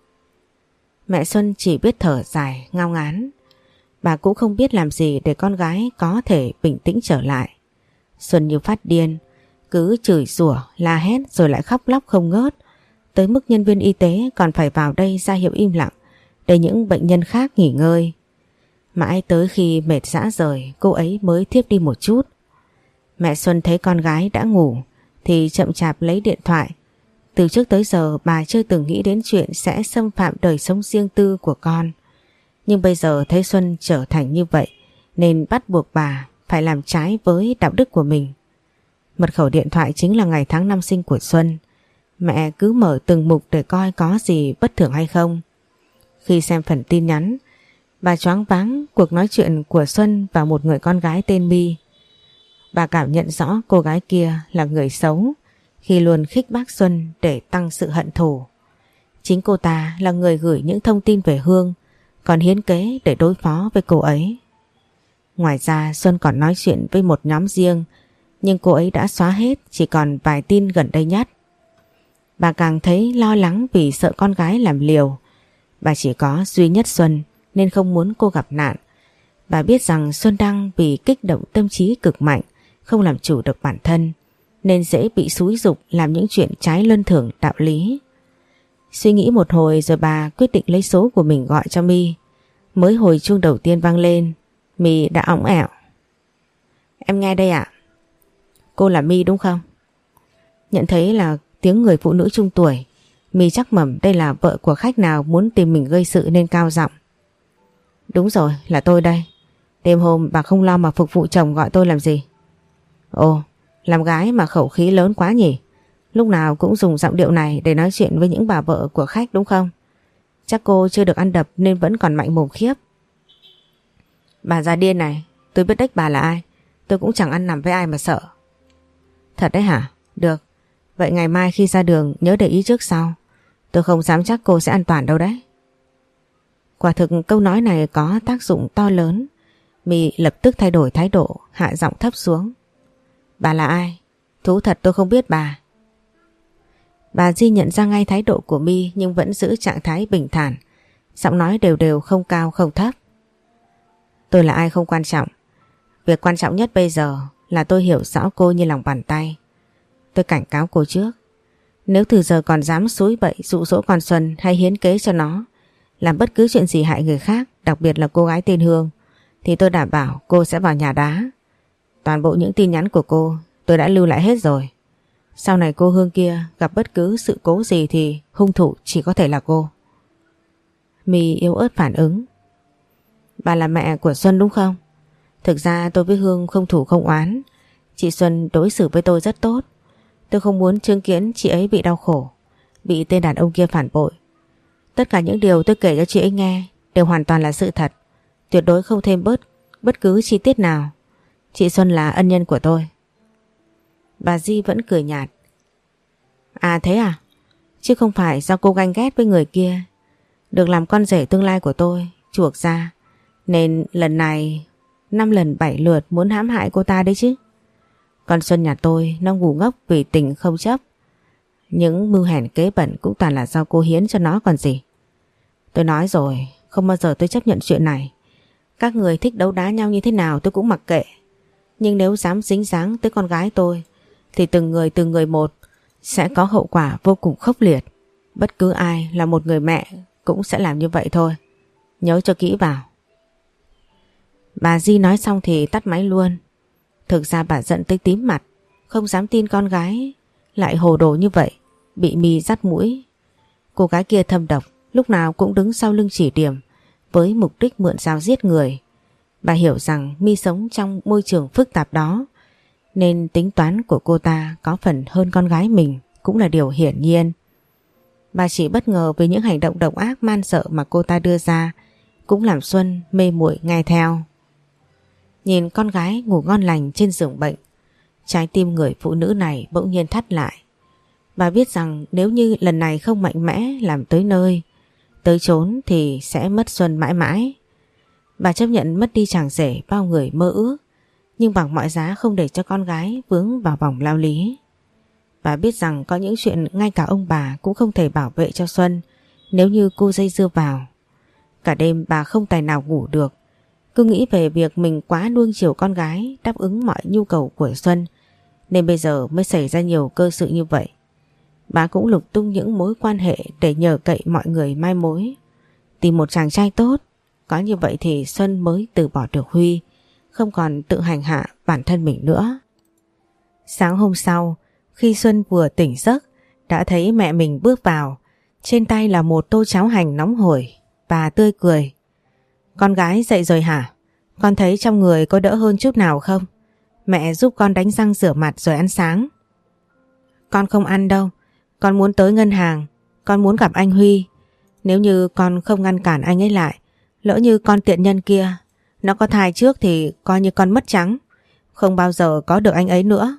Mẹ Xuân chỉ biết thở dài, ngao ngán. Bà cũng không biết làm gì để con gái có thể bình tĩnh trở lại. Xuân như phát điên, cứ chửi rủa, la hét rồi lại khóc lóc không ngớt. Tới mức nhân viên y tế còn phải vào đây ra hiệu im lặng để những bệnh nhân khác nghỉ ngơi. Mãi tới khi mệt rã rời, cô ấy mới thiếp đi một chút. Mẹ Xuân thấy con gái đã ngủ thì chậm chạp lấy điện thoại. Từ trước tới giờ bà chưa từng nghĩ đến chuyện sẽ xâm phạm đời sống riêng tư của con. Nhưng bây giờ thấy Xuân trở thành như vậy nên bắt buộc bà phải làm trái với đạo đức của mình. Mật khẩu điện thoại chính là ngày tháng năm sinh của Xuân. Mẹ cứ mở từng mục để coi có gì bất thường hay không. Khi xem phần tin nhắn, bà choáng váng cuộc nói chuyện của Xuân và một người con gái tên My. Bà cảm nhận rõ cô gái kia là người xấu khi luôn khích bác Xuân để tăng sự hận thù. Chính cô ta là người gửi những thông tin về Hương, còn hiến kế để đối phó với cô ấy. Ngoài ra Xuân còn nói chuyện với một nhóm riêng, nhưng cô ấy đã xóa hết, chỉ còn vài tin gần đây nhất. Bà càng thấy lo lắng vì sợ con gái làm liều. Bà chỉ có duy nhất Xuân nên không muốn cô gặp nạn. Bà biết rằng Xuân đang bị kích động tâm trí cực mạnh, không làm chủ được bản thân, nên dễ bị xúi giục làm những chuyện trái luân thường đạo lý. Suy nghĩ một hồi rồi bà quyết định lấy số của mình gọi cho My. Mới hồi chuông đầu tiên vang lên, My đã ỏng ẻo. Em nghe đây ạ. Cô là My đúng không? Nhận thấy là tiếng người phụ nữ trung tuổi, My chắc mẩm đây là vợ của khách nào muốn tìm mình gây sự nên cao giọng. Đúng rồi, là tôi đây. Đêm hôm bà không lo mà phục vụ chồng gọi tôi làm gì? Ồ, làm gái mà khẩu khí lớn quá nhỉ? Lúc nào cũng dùng giọng điệu này để nói chuyện với những bà vợ của khách đúng không? Chắc cô chưa được ăn đập nên vẫn còn mạnh mồm khiếp. Bà già điên này, tôi biết đếch bà là ai. Tôi cũng chẳng ăn nằm với ai mà sợ. Thật đấy hả? Được. Vậy ngày mai khi ra đường nhớ để ý trước sau. Tôi không dám chắc cô sẽ an toàn đâu đấy. Quả thực câu nói này có tác dụng to lớn. My lập tức thay đổi thái độ, hạ giọng thấp xuống. Bà là ai? Thú thật tôi không biết bà. Bà Di nhận ra ngay thái độ của My nhưng vẫn giữ trạng thái bình thản. Giọng nói đều đều, không cao không thấp. Tôi là ai không quan trọng. Việc quan trọng nhất bây giờ là tôi hiểu rõ cô như lòng bàn tay. Tôi cảnh cáo cô trước. Nếu từ giờ còn dám xúi bậy dụ dỗ con Xuân hay hiến kế cho nó làm bất cứ chuyện gì hại người khác, đặc biệt là cô gái tên Hương, thì tôi đảm bảo cô sẽ vào nhà đá. Toàn bộ những tin nhắn của cô tôi đã lưu lại hết rồi. Sau này cô Hương kia gặp bất cứ sự cố gì thì hung thủ chỉ có thể là cô. My yếu ớt phản ứng. Bà là mẹ của Xuân đúng không? Thực ra tôi với Hương không thủ không oán. Chị Xuân đối xử với tôi rất tốt. Tôi không muốn chứng kiến chị ấy bị đau khổ, bị tên đàn ông kia phản bội. Tất cả những điều tôi kể cho chị ấy nghe đều hoàn toàn là sự thật. Tuyệt đối không thêm bớt bất cứ chi tiết nào. Chị Xuân là ân nhân của tôi. Bà Di vẫn cười nhạt. À thế à? Chứ không phải do cô ganh ghét với người kia, được làm con rể tương lai của tôi chuộc ra, nên lần này năm lần bảy lượt muốn hãm hại cô ta đấy chứ. Con Xuân nhà tôi nó ngu ngốc vì tình không chấp. Những mưu hèn kế bẩn cũng toàn là do cô hiến cho nó còn gì. Tôi nói rồi, không bao giờ tôi chấp nhận chuyện này. Các người thích đấu đá nhau như thế nào tôi cũng mặc kệ. Nhưng nếu dám dính dáng tới con gái tôi thì từng người từng người một sẽ có hậu quả vô cùng khốc liệt. Bất cứ ai là một người mẹ cũng sẽ làm như vậy thôi. Nhớ cho kỹ vào. Bà Di nói xong thì tắt máy luôn. Thực ra bà giận tới tím mặt, không dám tin con gái lại hồ đồ như vậy, bị My dắt mũi. Cô gái kia thâm độc, lúc nào cũng đứng sau lưng chỉ điểm với mục đích mượn dao giết người. Bà hiểu rằng My sống trong môi trường phức tạp đó, nên tính toán của cô ta có phần hơn con gái mình cũng là điều hiển nhiên. Bà chỉ bất ngờ với những hành động độc ác man dợ mà cô ta đưa ra, cũng làm Xuân mê muội nghe theo. Nhìn con gái ngủ ngon lành trên giường bệnh, trái tim người phụ nữ này bỗng nhiên thắt lại. Bà biết rằng nếu như lần này không mạnh mẽ làm tới nơi, tới chốn thì sẽ mất Xuân mãi mãi. Bà chấp nhận mất đi chàng rể bao người mơ ước, nhưng bằng mọi giá không để cho con gái vướng vào vòng lao lý. Bà biết rằng có những chuyện ngay cả ông bà cũng không thể bảo vệ cho Xuân nếu như cô dây dưa vào. Cả đêm bà không tài nào ngủ được, cứ nghĩ về việc mình quá nuông chiều con gái, đáp ứng mọi nhu cầu của Xuân, nên bây giờ mới xảy ra nhiều cơ sự như vậy. Bà cũng lục tung những mối quan hệ để nhờ cậy mọi người mai mối, tìm một chàng trai tốt. Có như vậy thì Xuân mới từ bỏ được Huy, không còn tự hành hạ bản thân mình nữa. Sáng hôm sau, khi Xuân vừa tỉnh giấc, đã thấy mẹ mình bước vào. Trên tay là một tô cháo hành nóng hổi. Bà tươi cười. Con gái dậy rồi hả? Con thấy trong người có đỡ hơn chút nào không? Mẹ giúp con đánh răng rửa mặt rồi ăn sáng. Con không ăn đâu. Con muốn tới ngân hàng. Con muốn gặp anh Huy. Nếu như con không ngăn cản anh ấy lại, lỡ như con tiện nhân kia nó có thai trước thì coi như con mất trắng, không bao giờ có được anh ấy nữa.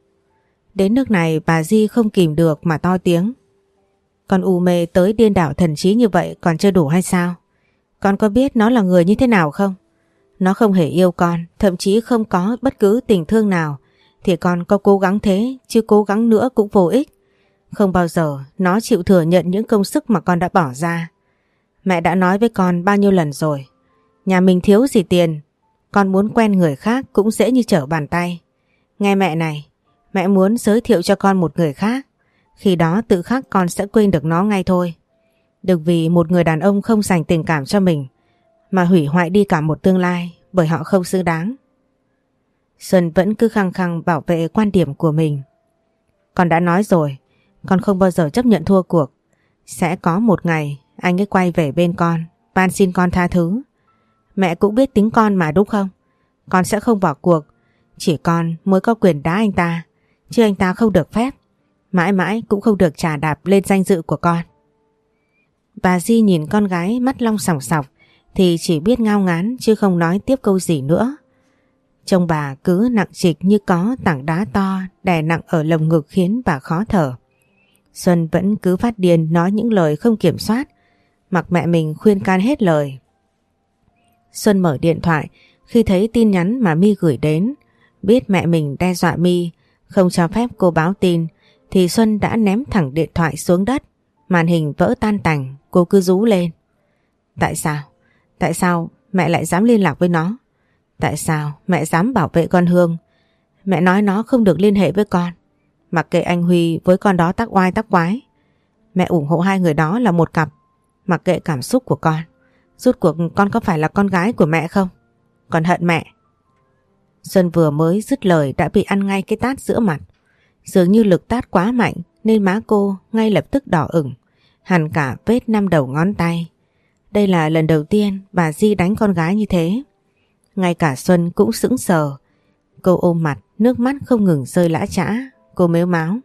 Đến nước này bà Di không kìm được mà to tiếng. Con u mê tới điên đảo thần trí như vậy còn chưa đủ hay sao? Con có biết nó là người như thế nào không? Nó không hề yêu con, thậm chí không có bất cứ tình thương nào, thì con có cố gắng thế, chứ cố gắng nữa cũng vô ích. Không bao giờ nó chịu thừa nhận những công sức mà con đã bỏ ra. Mẹ đã nói với con bao nhiêu lần rồi, nhà mình thiếu gì tiền, con muốn quen người khác cũng dễ như trở bàn tay. Nghe mẹ này, mẹ muốn giới thiệu cho con một người khác, khi đó tự khắc con sẽ quên được nó ngay thôi. Đừng vì một người đàn ông không dành tình cảm cho mình mà hủy hoại đi cả một tương lai, bởi họ không xứng đáng. Xuân vẫn cứ khăng khăng bảo vệ quan điểm của mình. Con đã nói rồi, con không bao giờ chấp nhận thua cuộc. Sẽ có một ngày anh ấy quay về bên con, van xin con tha thứ. Mẹ cũng biết tính con mà đúng không? Con sẽ không bỏ cuộc. Chỉ con mới có quyền đá anh ta, chứ anh ta không được phép. Mãi mãi cũng không được chà đạp lên danh dự của con. Bà Di nhìn con gái mắt long sòng sọc thì chỉ biết ngao ngán chứ không nói tiếp câu gì nữa. Trông bà cứ nặng trịch như có tảng đá to đè nặng ở lồng ngực khiến bà khó thở. Xuân vẫn cứ phát điên nói những lời không kiểm soát, mặc mẹ mình khuyên can hết lời. Xuân mở điện thoại khi thấy tin nhắn mà My gửi đến. Biết mẹ mình đe dọa My không cho phép cô báo tin, thì Xuân đã ném thẳng điện thoại xuống đất. Màn hình vỡ tan tành, cô cứ rú lên. Tại sao? Tại sao mẹ lại dám liên lạc với nó? Tại sao mẹ dám bảo vệ con Hương? Mẹ nói nó không được liên hệ với con, mặc kệ anh Huy với con đó tắc oai tắc quái. Mẹ ủng hộ hai người đó là một cặp, mặc kệ cảm xúc của con. Rốt cuộc con có phải là con gái của mẹ không? Con hận mẹ. Xuân vừa mới dứt lời đã bị ăn ngay cái tát giữa mặt. Dường như lực tát quá mạnh nên má cô ngay lập tức đỏ ửng, hằn cả vết năm đầu ngón tay. Đây là lần đầu tiên bà Di đánh con gái như thế. Ngay cả Xuân cũng sững sờ. Cô ôm mặt, nước mắt không ngừng rơi lã chã. Cô mếu máo.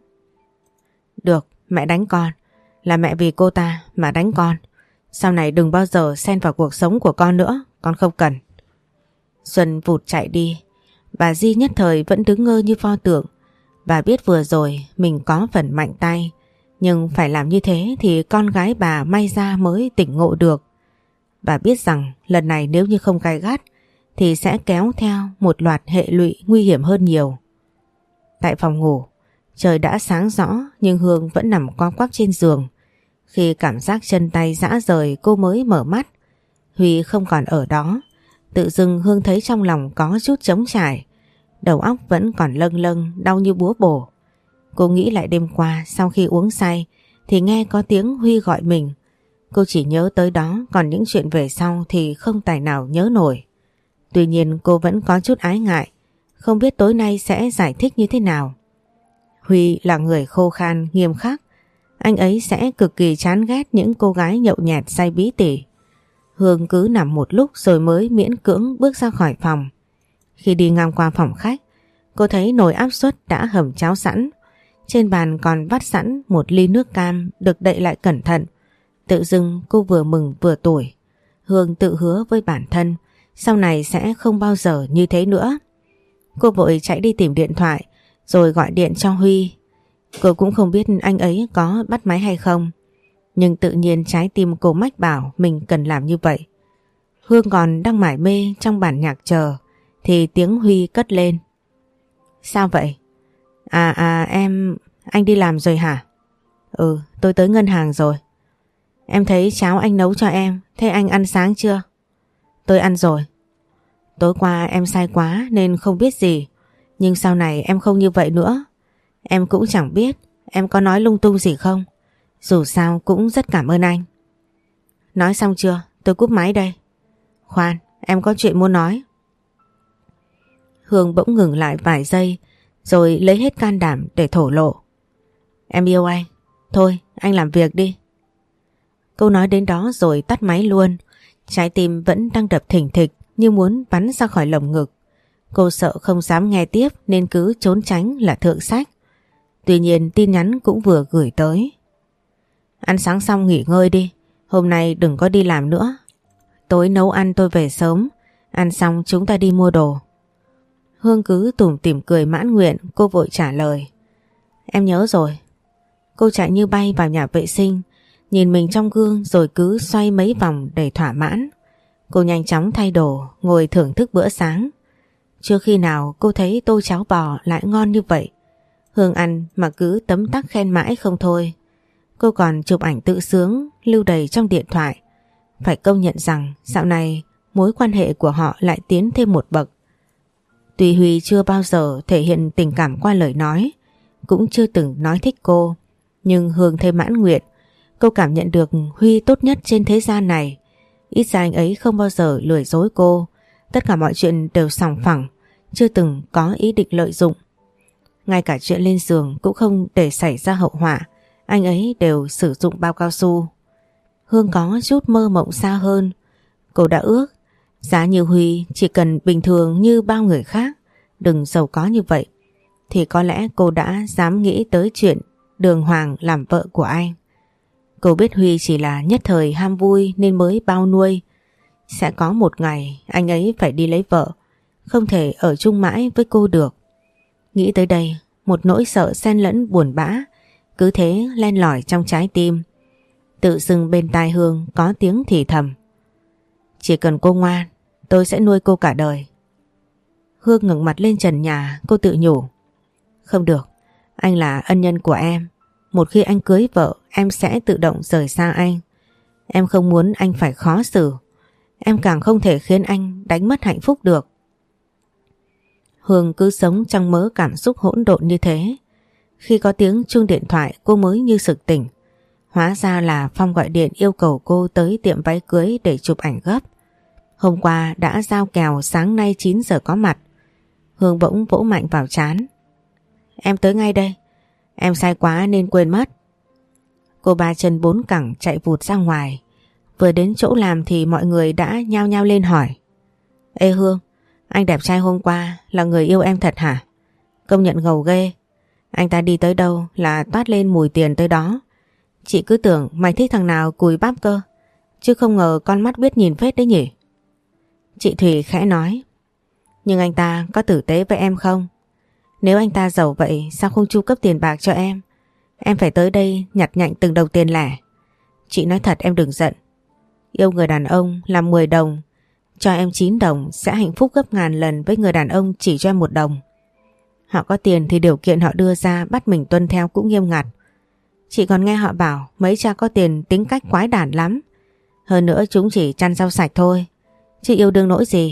Được, mẹ đánh con. Là mẹ vì cô ta mà đánh con. Sau này đừng bao giờ xen vào cuộc sống của con nữa. Con không cần. Xuân vụt chạy đi. Bà Di nhất thời vẫn đứng ngơ như pho tượng. Bà biết vừa rồi mình có phần mạnh tay. Nhưng phải làm như thế thì con gái bà may ra mới tỉnh ngộ được. Bà biết rằng lần này nếu như không gay gắt thì sẽ kéo theo một loạt hệ lụy nguy hiểm hơn nhiều. Tại phòng ngủ, trời đã sáng rõ nhưng Hương vẫn nằm co quắp trên giường. Khi cảm giác chân tay rã rời cô mới mở mắt. Huy không còn ở đó. Tự dưng Hương thấy trong lòng có chút trống trải. Đầu óc vẫn còn lâng lâng, đau như búa bổ. Cô nghĩ lại đêm qua sau khi uống say thì nghe có tiếng Huy gọi mình. Cô chỉ nhớ tới đó, còn những chuyện về sau thì không tài nào nhớ nổi. Tuy nhiên cô vẫn có chút ái ngại, không biết tối nay sẽ giải thích như thế nào. Huy là người khô khan, nghiêm khắc. Anh ấy sẽ cực kỳ chán ghét những cô gái nhậu nhẹt say bí tỉ. Hương cứ nằm một lúc rồi mới miễn cưỡng bước ra khỏi phòng. Khi đi ngang qua phòng khách, cô thấy nồi áp suất đã hầm cháo sẵn. Trên bàn còn vắt sẵn một ly nước cam được đậy lại cẩn thận. Tự dưng cô vừa mừng vừa tủi. Hương tự hứa với bản thân sau này sẽ không bao giờ như thế nữa. Cô vội chạy đi tìm điện thoại rồi gọi điện cho Huy. Cô cũng không biết anh ấy có bắt máy hay không. Nhưng tự nhiên trái tim cô mách bảo mình cần làm như vậy. Hương còn đang mải mê trong bản nhạc chờ thì tiếng Huy cất lên. Sao vậy? À à em... Anh đi làm rồi hả? Ừ, tôi tới ngân hàng rồi. Em thấy cháo anh nấu cho em. Thế anh ăn sáng chưa? Tôi ăn rồi. Tối qua em say quá nên không biết gì. Nhưng sau này em không như vậy nữa. Em cũng chẳng biết em có nói lung tung gì không. Dù sao cũng rất cảm ơn anh. Nói xong chưa? Tôi cúp máy đây. Khoan, em có chuyện muốn nói. Hương bỗng ngừng lại vài giây rồi lấy hết can đảm để thổ lộ. Em yêu anh. Thôi anh làm việc đi. Câu nói đến đó rồi tắt máy luôn. Trái tim vẫn đang đập thình thịch như muốn bắn ra khỏi lồng ngực. Cô sợ không dám nghe tiếp nên cứ trốn tránh là thượng sách. Tuy nhiên tin nhắn cũng vừa gửi tới. Ăn sáng xong nghỉ ngơi đi. Hôm nay đừng có đi làm nữa. Tối nấu ăn tôi về sớm. Ăn xong chúng ta đi mua đồ. Hương cứ tủm tỉm cười mãn nguyện. Cô vội trả lời. Em nhớ rồi. Cô chạy như bay vào nhà vệ sinh, nhìn mình trong gương rồi cứ xoay mấy vòng để thỏa mãn. Cô nhanh chóng thay đồ, ngồi thưởng thức bữa sáng. Chưa khi nào cô thấy tô cháo bò lại ngon như vậy. Hương ăn mà cứ tấm tắc khen mãi không thôi. Cô còn chụp ảnh tự sướng lưu đầy trong điện thoại. Phải công nhận rằng dạo này mối quan hệ của họ lại tiến thêm một bậc. Tuy Huy chưa bao giờ thể hiện tình cảm qua lời nói, cũng chưa từng nói thích cô, nhưng Hương thêm mãn nguyện. Cô cảm nhận được Huy tốt nhất trên thế gian này. Ít ra anh ấy không bao giờ lừa dối cô. Tất cả mọi chuyện đều sòng phẳng, chưa từng có ý định lợi dụng. Ngay cả chuyện lên giường cũng không để xảy ra hậu họa. Anh ấy đều sử dụng bao cao su. Hương có chút mơ mộng xa hơn. Cô đã ước giá như Huy chỉ cần bình thường như bao người khác, đừng giàu có như vậy, thì có lẽ cô đã dám nghĩ tới chuyện đường hoàng làm vợ của anh. Cô biết Huy chỉ là nhất thời ham vui nên mới bao nuôi. Sẽ có một ngày anh ấy phải đi lấy vợ, không thể ở chung mãi với cô được. Nghĩ tới đây, một nỗi sợ xen lẫn buồn bã cứ thế len lỏi trong trái tim. Tự dưng bên tai Hương có tiếng thì thầm. Chỉ cần cô ngoan, tôi sẽ nuôi cô cả đời. Hương ngẩng mặt lên trần nhà, cô tự nhủ. Không được, anh là ân nhân của em. Một khi anh cưới vợ, em sẽ tự động rời xa anh. Em không muốn anh phải khó xử. Em càng không thể khiến anh đánh mất hạnh phúc được. Hương cứ sống trong mớ cảm xúc hỗn độn như thế. Khi có tiếng chuông điện thoại cô mới như sực tỉnh. Hóa ra là Phong gọi điện yêu cầu cô tới tiệm váy cưới để chụp ảnh gấp. Hôm qua đã giao kèo sáng nay chín giờ có mặt. Hương bỗng vỗ mạnh vào trán. Em tới ngay đây. Em say quá nên quên mất. Cô ba chân bốn cẳng chạy vụt ra ngoài. Vừa đến chỗ làm thì mọi người đã nhao nhao lên hỏi. Ê Hương, anh đẹp trai hôm qua là người yêu em thật hả? Công nhận ngầu ghê. Anh ta đi tới đâu là toát lên mùi tiền tới đó. Chị cứ tưởng mày thích thằng nào cùi bắp cơ, chứ không ngờ con mắt biết nhìn phết đấy nhỉ. Chị Thùy khẽ nói. Nhưng anh ta có tử tế với em không? Nếu anh ta giàu vậy sao không chu cấp tiền bạc cho em? Em phải tới đây nhặt nhạnh từng đồng tiền lẻ. Chị nói thật em đừng giận. Yêu người đàn ông là mười đồng, cho em chín đồng sẽ hạnh phúc gấp ngàn lần với người đàn ông chỉ cho em một đồng. Họ có tiền thì điều kiện họ đưa ra bắt mình tuân theo cũng nghiêm ngặt. Chị còn nghe họ bảo mấy cha có tiền tính cách quái đản lắm. Hơn nữa chúng chỉ chăn rau sạch thôi, chứ yêu đương nỗi gì.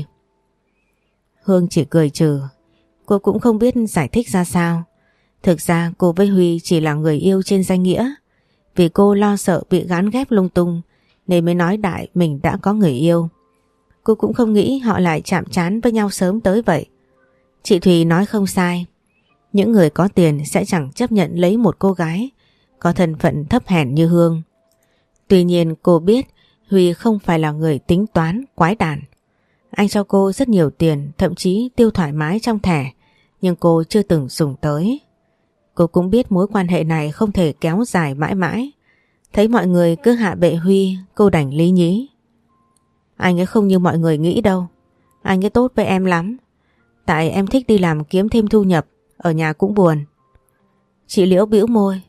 Hương chỉ cười trừ. Cô cũng không biết giải thích ra sao. Thực ra cô với Huy chỉ là người yêu trên danh nghĩa. Vì cô lo sợ bị gán ghép lung tung nên mới nói đại mình đã có người yêu. Cô cũng không nghĩ họ lại chạm trán với nhau sớm tới vậy. Chị Thùy nói không sai. Những người có tiền sẽ chẳng chấp nhận lấy một cô gái có thân phận thấp hèn như Hương. Tuy nhiên cô biết Huy không phải là người tính toán quái đản. Anh cho cô rất nhiều tiền, thậm chí tiêu thoải mái trong thẻ, nhưng cô chưa từng dùng tới. Cô cũng biết mối quan hệ này không thể kéo dài mãi mãi. Thấy mọi người cứ hạ bệ Huy, cô đành lý nhí. Anh ấy không như mọi người nghĩ đâu. Anh ấy tốt với em lắm. Tại em thích đi làm kiếm thêm thu nhập, ở nhà cũng buồn. Chị Liễu bĩu môi.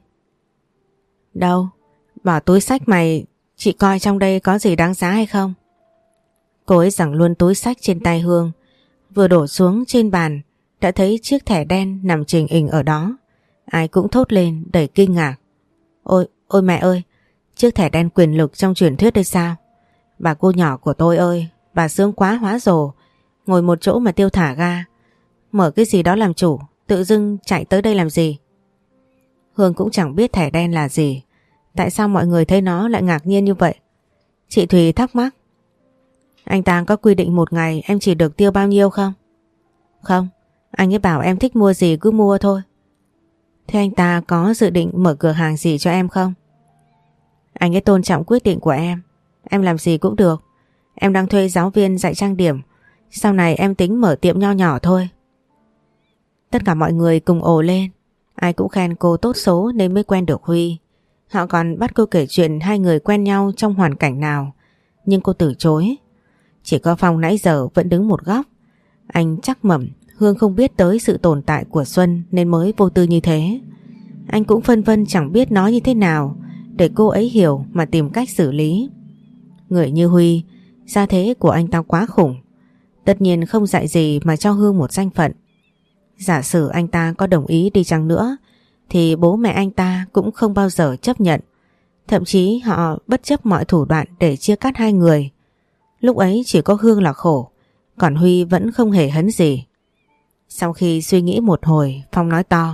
Đâu, bỏ túi xách mày, chị coi trong đây có gì đáng giá hay không? Cô ấy giằng luôn túi xách trên tay Hương. Vừa đổ xuống trên bàn, đã thấy chiếc thẻ đen nằm trình hình ở đó. Ai cũng thốt lên đầy kinh ngạc. Ôi, ôi mẹ ơi, chiếc thẻ đen quyền lực trong truyền thuyết đây sao? Bà cô nhỏ của tôi ơi, bà sướng quá hóa rồ, ngồi một chỗ mà tiêu thả ga. Mở cái gì đó làm chủ, tự dưng chạy tới đây làm gì? Hương cũng chẳng biết thẻ đen là gì. Tại sao mọi người thấy nó lại ngạc nhiên như vậy? Chị Thùy thắc mắc. Anh ta có quy định một ngày em chỉ được tiêu bao nhiêu không? Không, anh ấy bảo em thích mua gì cứ mua thôi. Thế anh ta có dự định mở cửa hàng gì cho em không? Anh ấy tôn trọng quyết định của em. Em làm gì cũng được. Em đang thuê giáo viên dạy trang điểm. Sau này em tính mở tiệm nho nhỏ thôi. Tất cả mọi người cùng ồ lên. Ai cũng khen cô tốt số nên mới quen được Huy. Họ còn bắt cô kể chuyện hai người quen nhau trong hoàn cảnh nào. Nhưng cô từ chối. Chỉ có Phong nãy giờ vẫn đứng một góc. Anh chắc mẩm Hương không biết tới sự tồn tại của Xuân nên mới vô tư như thế. Anh cũng phân vân chẳng biết nói như thế nào để cô ấy hiểu mà tìm cách xử lý. Người như Huy, gia thế của anh ta quá khủng. Tất nhiên không dạy gì mà cho Hương một danh phận. Giả sử anh ta có đồng ý đi chăng nữa thì bố mẹ anh ta cũng không bao giờ chấp nhận. Thậm chí họ bất chấp mọi thủ đoạn để chia cắt hai người. Lúc ấy chỉ có Hương là khổ, còn Huy vẫn không hề hấn gì. Sau khi suy nghĩ một hồi, Phong nói to.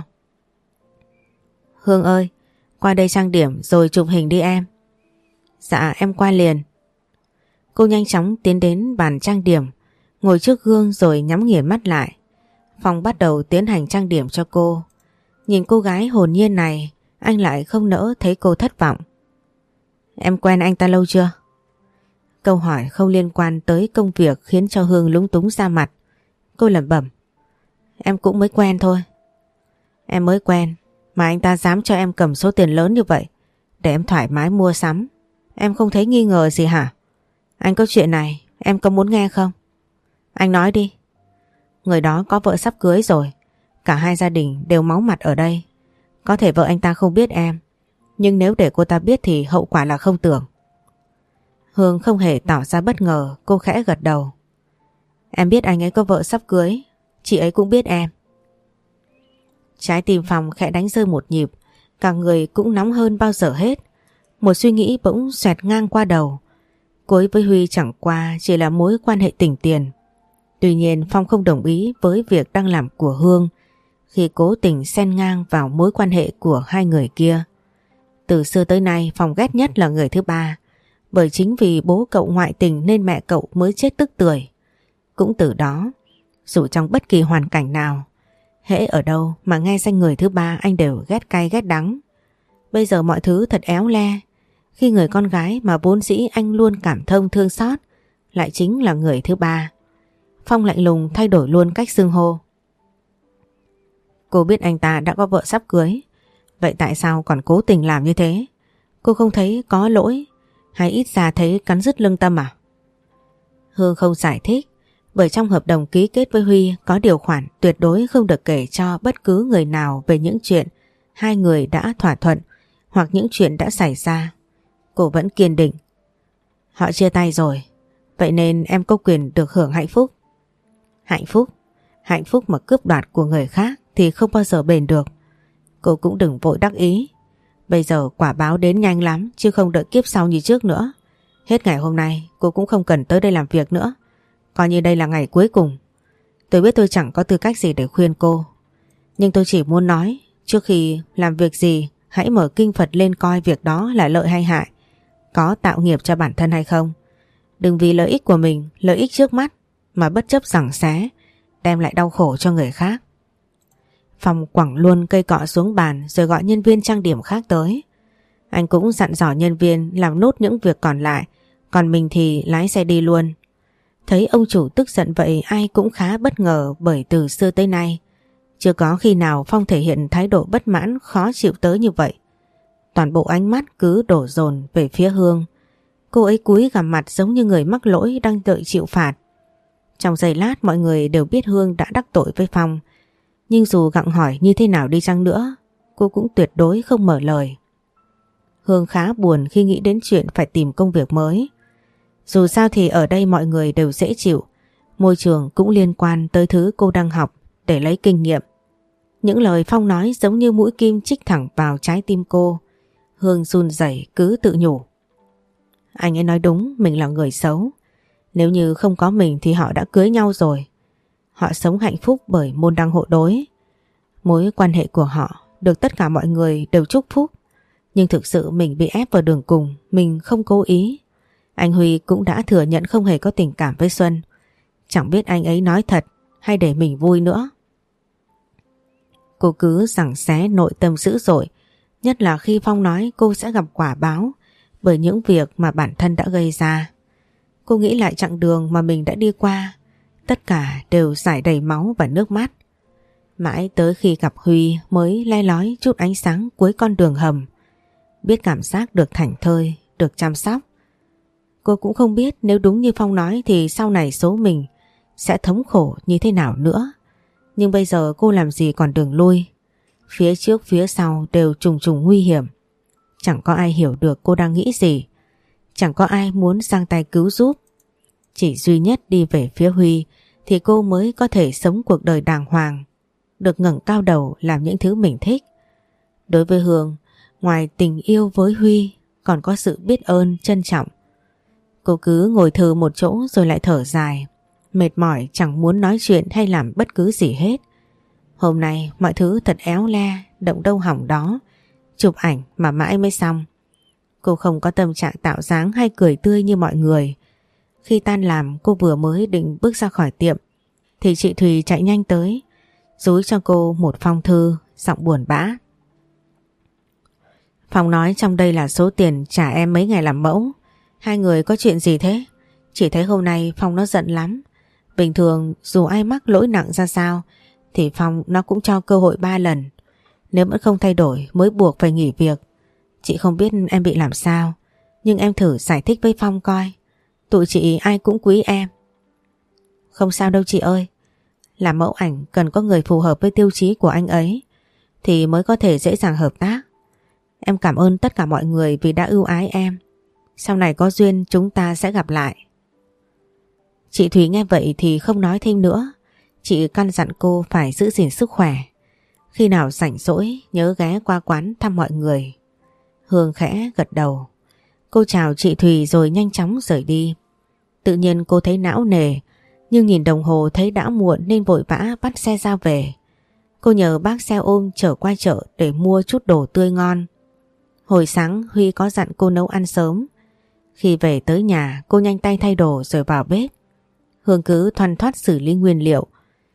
Hương ơi, qua đây trang điểm rồi chụp hình đi em. Dạ em qua liền. Cô nhanh chóng tiến đến bàn trang điểm, ngồi trước gương rồi nhắm nghiền mắt lại. Phong bắt đầu tiến hành trang điểm cho cô. Nhìn cô gái hồn nhiên này, anh lại không nỡ thấy cô thất vọng. Em quen anh ta lâu chưa? Câu hỏi không liên quan tới công việc khiến cho Hương lúng túng ra mặt. Cô lẩm bẩm. Em cũng mới quen thôi. Em mới quen mà anh ta dám cho em cầm số tiền lớn như vậy để em thoải mái mua sắm. Em không thấy nghi ngờ gì hả? Anh có chuyện này, em có muốn nghe không? Anh nói đi. Người đó có vợ sắp cưới rồi. Cả hai gia đình đều máu mặt ở đây. Có thể vợ anh ta không biết em, nhưng nếu để cô ta biết thì hậu quả là không tưởng. Hương không hề tỏ ra bất ngờ, cô khẽ gật đầu. Em biết anh ấy có vợ sắp cưới, chị ấy cũng biết em. Trái tim Phong khẽ đánh rơi một nhịp, cả người cũng nóng hơn bao giờ hết. Một suy nghĩ bỗng xoẹt ngang qua đầu. Cô ấy với Huy chẳng qua chỉ là mối quan hệ tình tiền. Tuy nhiên Phong không đồng ý với việc đang làm của Hương khi cố tình xen ngang vào mối quan hệ của hai người kia. Từ xưa tới nay Phong ghét nhất là người thứ ba, bởi chính vì bố cậu ngoại tình nên mẹ cậu mới chết tức tưởi. Cũng từ đó, dù trong bất kỳ hoàn cảnh nào, Hễ ở đâu mà nghe danh người thứ ba anh đều ghét cay ghét đắng. Bây giờ mọi thứ thật éo le, khi người con gái mà vốn dĩ anh luôn cảm thông thương xót lại chính là người thứ ba. Phong lạnh lùng thay đổi luôn cách xưng hô. Cô biết anh ta đã có vợ sắp cưới, vậy tại sao còn cố tình làm như thế? Cô không thấy có lỗi, hay ít ra thấy cắn rứt lương tâm à? Hương không giải thích, bởi trong hợp đồng ký kết với Huy có điều khoản tuyệt đối không được kể cho bất cứ người nào về những chuyện hai người đã thỏa thuận hoặc những chuyện đã xảy ra. Cô vẫn kiên định. Họ chia tay rồi, vậy nên em có quyền được hưởng hạnh phúc. Hạnh phúc? Hạnh phúc mà cướp đoạt của người khác thì không bao giờ bền được. Cô cũng đừng vội đắc ý. Bây giờ quả báo đến nhanh lắm, chứ không đợi kiếp sau như trước nữa. Hết ngày hôm nay cô cũng không cần tới đây làm việc nữa. Coi như đây là ngày cuối cùng. Tôi biết tôi chẳng có tư cách gì để khuyên cô, nhưng tôi chỉ muốn nói, trước khi làm việc gì hãy mở kinh Phật lên coi việc đó là lợi hay hại, có tạo nghiệp cho bản thân hay không. Đừng vì lợi ích của mình, lợi ích trước mắt mà bất chấp giằng xé, đem lại đau khổ cho người khác. Phong quẳng luôn cây cọ xuống bàn rồi gọi nhân viên trang điểm khác tới. Anh cũng dặn dò nhân viên làm nốt những việc còn lại, còn mình thì lái xe đi luôn. Thấy ông chủ tức giận vậy ai cũng khá bất ngờ, bởi từ xưa tới nay chưa có khi nào Phong thể hiện thái độ bất mãn khó chịu tới như vậy. Toàn bộ ánh mắt cứ đổ dồn về phía Hương. Cô ấy cúi gằm mặt giống như người mắc lỗi đang đợi chịu phạt. Trong giây lát mọi người đều biết Hương đã đắc tội với Phong, nhưng dù gặng hỏi như thế nào đi chăng nữa, cô cũng tuyệt đối không mở lời. Hương khá buồn khi nghĩ đến chuyện phải tìm công việc mới. Dù sao thì ở đây mọi người đều dễ chịu, môi trường cũng liên quan tới thứ cô đang học để lấy kinh nghiệm. Những lời Phong nói giống như mũi kim chích thẳng vào trái tim cô. Hương run rẩy cứ tự nhủ. Anh ấy nói đúng, mình là người xấu. Nếu như không có mình thì họ đã cưới nhau rồi. Họ sống hạnh phúc bởi môn đăng hộ đối. Mối quan hệ của họ được tất cả mọi người đều chúc phúc. Nhưng thực sự mình bị ép vào đường cùng, mình không cố ý. Anh Huy cũng đã thừa nhận không hề có tình cảm với Xuân. Chẳng biết anh ấy nói thật hay để mình vui nữa. Cô cứ giằng xé nội tâm dữ dội, nhất là khi Phong nói cô sẽ gặp quả báo bởi những việc mà bản thân đã gây ra. Cô nghĩ lại chặng đường mà mình đã đi qua, tất cả đều rải đầy máu và nước mắt. Mãi tới khi gặp Huy mới le lói chút ánh sáng cuối con đường hầm. Biết cảm giác được thảnh thơi, được chăm sóc. Cô cũng không biết nếu đúng như Phong nói thì sau này số mình sẽ thống khổ như thế nào nữa. Nhưng bây giờ cô làm gì còn đường lui. Phía trước phía sau đều trùng trùng nguy hiểm. Chẳng có ai hiểu được cô đang nghĩ gì. Chẳng có ai muốn giang tay cứu giúp. Chỉ duy nhất đi về phía Huy thì cô mới có thể sống cuộc đời đàng hoàng, được ngẩng cao đầu làm những thứ mình thích. Đối với Hương, ngoài tình yêu với Huy còn có sự biết ơn, trân trọng. Cô cứ ngồi thừ một chỗ rồi lại thở dài, mệt mỏi chẳng muốn nói chuyện hay làm bất cứ gì hết. Hôm nay mọi thứ thật éo le, động đâu hỏng đó, chụp ảnh mà mãi mới xong. Cô không có tâm trạng tạo dáng hay cười tươi như mọi người. Khi tan làm cô vừa mới định bước ra khỏi tiệm thì chị Thùy chạy nhanh tới, dúi cho cô một phong thư, giọng buồn bã. Phong nói trong đây là số tiền trả em mấy ngày làm mẫu. Hai người có chuyện gì thế? Chỉ thấy hôm nay Phong nó giận lắm. Bình thường dù ai mắc lỗi nặng ra sao thì Phong nó cũng cho cơ hội ba lần. Nếu vẫn không thay đổi mới buộc phải nghỉ việc. Chị không biết em bị làm sao, nhưng em thử giải thích với Phong coi. Tụi chị ai cũng quý em. Không sao đâu chị ơi. Làm mẫu ảnh cần có người phù hợp với tiêu chí của anh ấy thì mới có thể dễ dàng hợp tác. Em cảm ơn tất cả mọi người vì đã ưu ái em. Sau này có duyên chúng ta sẽ gặp lại. Chị Thúy nghe vậy thì không nói thêm nữa. Chị căn dặn cô phải giữ gìn sức khỏe. Khi nào rảnh rỗi nhớ ghé qua quán thăm mọi người. Hương khẽ gật đầu. Cô chào chị Thùy rồi nhanh chóng rời đi. Tự nhiên cô thấy não nề, nhưng nhìn đồng hồ thấy đã muộn nên vội vã bắt xe ra về. Cô nhờ bác xe ôm chở qua chợ để mua chút đồ tươi ngon. Hồi sáng Huy có dặn cô nấu ăn sớm. Khi về tới nhà cô nhanh tay thay đồ rồi vào bếp. Hương cứ thoăn thoắt xử lý nguyên liệu.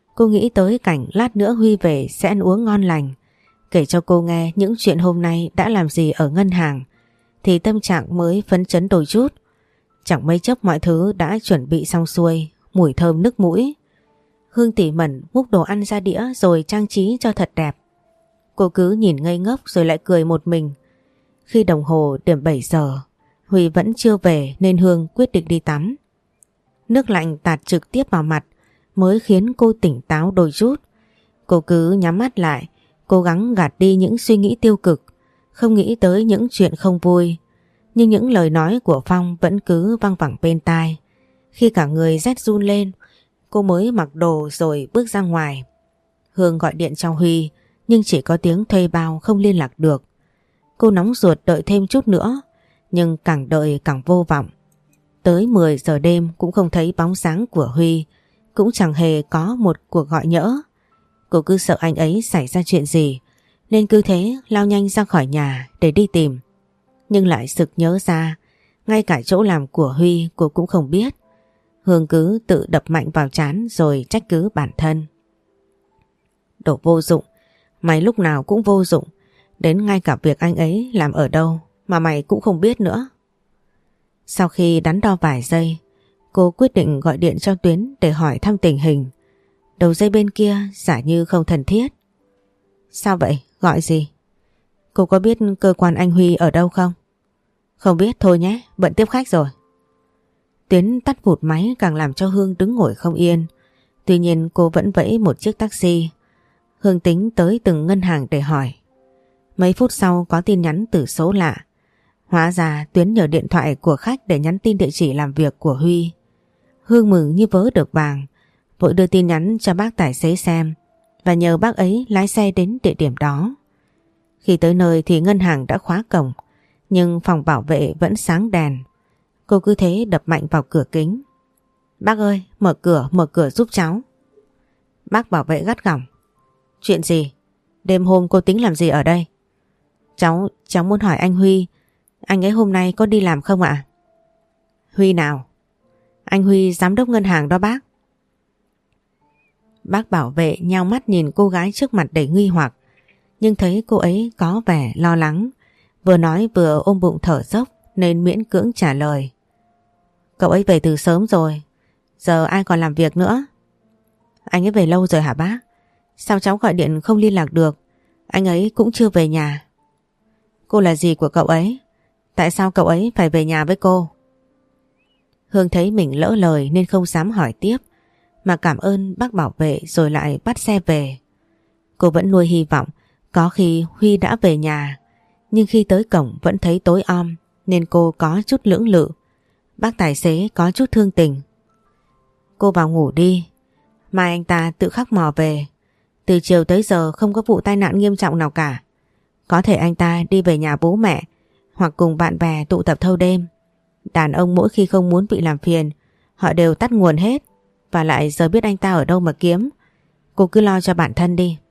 Cô nghĩ tới cảnh lát nữa Huy về sẽ ăn uống ngon lành, kể cho cô nghe những chuyện hôm nay đã làm gì ở ngân hàng, thì tâm trạng mới phấn chấn đôi chút. Chẳng mấy chốc mọi thứ đã chuẩn bị xong xuôi, mùi thơm nức mũi. Hương tỉ mẩn múc đồ ăn ra đĩa rồi trang trí cho thật đẹp. Cô cứ nhìn ngây ngốc rồi lại cười một mình. Khi đồng hồ điểm bảy giờ, Huy vẫn chưa về nên Hương quyết định đi tắm. Nước lạnh tạt trực tiếp vào mặt mới khiến cô tỉnh táo đôi chút. Cô cứ nhắm mắt lại, cố gắng gạt đi những suy nghĩ tiêu cực, không nghĩ tới những chuyện không vui. Nhưng những lời nói của Phong vẫn cứ văng vẳng bên tai. Khi cả người rét run lên, cô mới mặc đồ rồi bước ra ngoài. Hương gọi điện cho Huy nhưng chỉ có tiếng thuê bao không liên lạc được. Cô nóng ruột đợi thêm chút nữa, nhưng càng đợi càng vô vọng. Tới mười giờ đêm cũng không thấy bóng dáng của Huy, cũng chẳng hề có một cuộc gọi nhỡ. Cô cứ sợ anh ấy xảy ra chuyện gì, nên cứ thế lao nhanh ra khỏi nhà để đi tìm. Nhưng lại sực nhớ ra, ngay cả chỗ làm của Huy cô cũng không biết. Hương cứ tự đập mạnh vào trán rồi trách cứ bản thân. Đồ vô dụng, mày lúc nào cũng vô dụng, đến ngay cả việc anh ấy làm ở đâu mà mày cũng không biết nữa. Sau khi đắn đo vài giây, cô quyết định gọi điện cho Tuyến để hỏi thăm tình hình. Đầu dây bên kia giả như không thân thiết. Sao vậy? Gọi gì? Cô có biết cơ quan anh Huy ở đâu không? Không biết thôi nhé, bận tiếp khách rồi. Tuyến tắt vụt máy càng làm cho Hương đứng ngồi không yên. Tuy nhiên cô vẫn vẫy một chiếc taxi. Hương tính tới từng ngân hàng để hỏi. Mấy phút sau có tin nhắn từ số lạ. Hóa ra Tuyến nhờ điện thoại của khách để nhắn tin địa chỉ làm việc của Huy. Hương mừng như vớ được vàng, vội đưa tin nhắn cho bác tài xế xem và nhờ bác ấy lái xe đến địa điểm đó. Khi tới nơi thì ngân hàng đã khóa cổng, nhưng phòng bảo vệ vẫn sáng đèn. Cô cứ thế đập mạnh vào cửa kính. Bác ơi, mở cửa, mở cửa giúp cháu. Bác bảo vệ gắt gỏng. Chuyện gì? Đêm hôm cô tính làm gì ở đây? Cháu, cháu muốn hỏi anh Huy, anh ấy hôm nay có đi làm không ạ? Huy nào? Anh Huy giám đốc ngân hàng đó bác. Bác bảo vệ nhao mắt nhìn cô gái trước mặt đầy nghi hoặc, nhưng thấy cô ấy có vẻ lo lắng, vừa nói vừa ôm bụng thở dốc nên miễn cưỡng trả lời. Cậu ấy về từ sớm rồi, giờ ai còn làm việc nữa? Anh ấy về lâu rồi hả bác? Sao cháu gọi điện không liên lạc được? Anh ấy cũng chưa về nhà. Cô là gì của cậu ấy? Tại sao cậu ấy phải về nhà với cô? Hương thấy mình lỡ lời nên không dám hỏi tiếp, mà cảm ơn bác bảo vệ rồi lại bắt xe về. Cô vẫn nuôi hy vọng có khi Huy đã về nhà, nhưng khi tới cổng vẫn thấy tối om nên cô có chút lưỡng lự. Bác tài xế có chút thương tình. Cô vào ngủ đi, mai anh ta tự khắc mò về. Từ chiều tới giờ không có vụ tai nạn nghiêm trọng nào cả. Có thể anh ta đi về nhà bố mẹ hoặc cùng bạn bè tụ tập thâu đêm. Đàn ông mỗi khi không muốn bị làm phiền, họ đều tắt nguồn hết. Và lại giờ biết anh ta ở đâu mà kiếm. Cô cứ lo cho bản thân đi.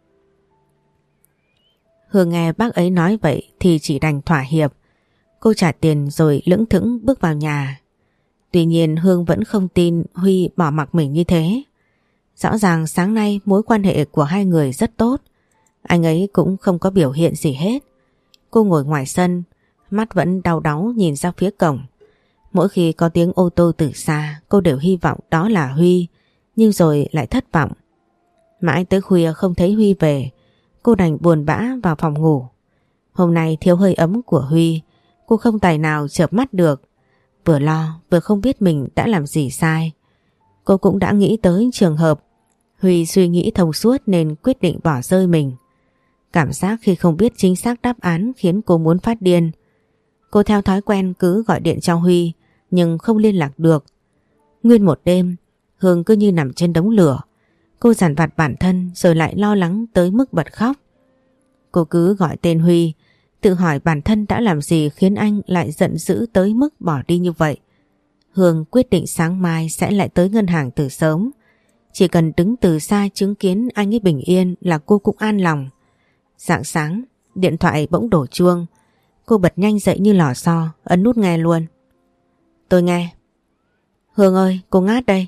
Hương nghe bác ấy nói vậy thì chỉ đành thỏa hiệp. Cô trả tiền rồi lững thững bước vào nhà. Tuy nhiên Hương vẫn không tin Huy bỏ mặc mình như thế. Rõ ràng sáng nay mối quan hệ của hai người rất tốt. Anh ấy cũng không có biểu hiện gì hết. Cô ngồi ngoài sân, mắt vẫn đau đáu nhìn ra phía cổng. Mỗi khi có tiếng ô tô từ xa, cô đều hy vọng đó là Huy, nhưng rồi lại thất vọng. Mãi tới khuya không thấy Huy về, cô đành buồn bã vào phòng ngủ. Hôm nay thiếu hơi ấm của Huy, cô không tài nào chợp mắt được. Vừa lo vừa không biết mình đã làm gì sai. Cô cũng đã nghĩ tới trường hợp Huy suy nghĩ thông suốt nên quyết định bỏ rơi mình. Cảm giác khi không biết chính xác đáp án khiến cô muốn phát điên. Cô theo thói quen cứ gọi điện cho Huy nhưng không liên lạc được. Nguyên một đêm Hương cứ như nằm trên đống lửa. Cô dằn vặt bản thân rồi lại lo lắng tới mức bật khóc. Cô cứ gọi tên Huy, tự hỏi bản thân đã làm gì khiến anh lại giận dữ tới mức bỏ đi như vậy. Hương quyết định sáng mai sẽ lại tới ngân hàng từ sớm. Chỉ cần đứng từ xa chứng kiến anh ấy bình yên là cô cũng an lòng. Rạng sáng, điện thoại bỗng đổ chuông. Cô bật nhanh dậy như lò xo, ấn nút nghe luôn. Tôi nghe. Hương ơi, cô Ngát đây.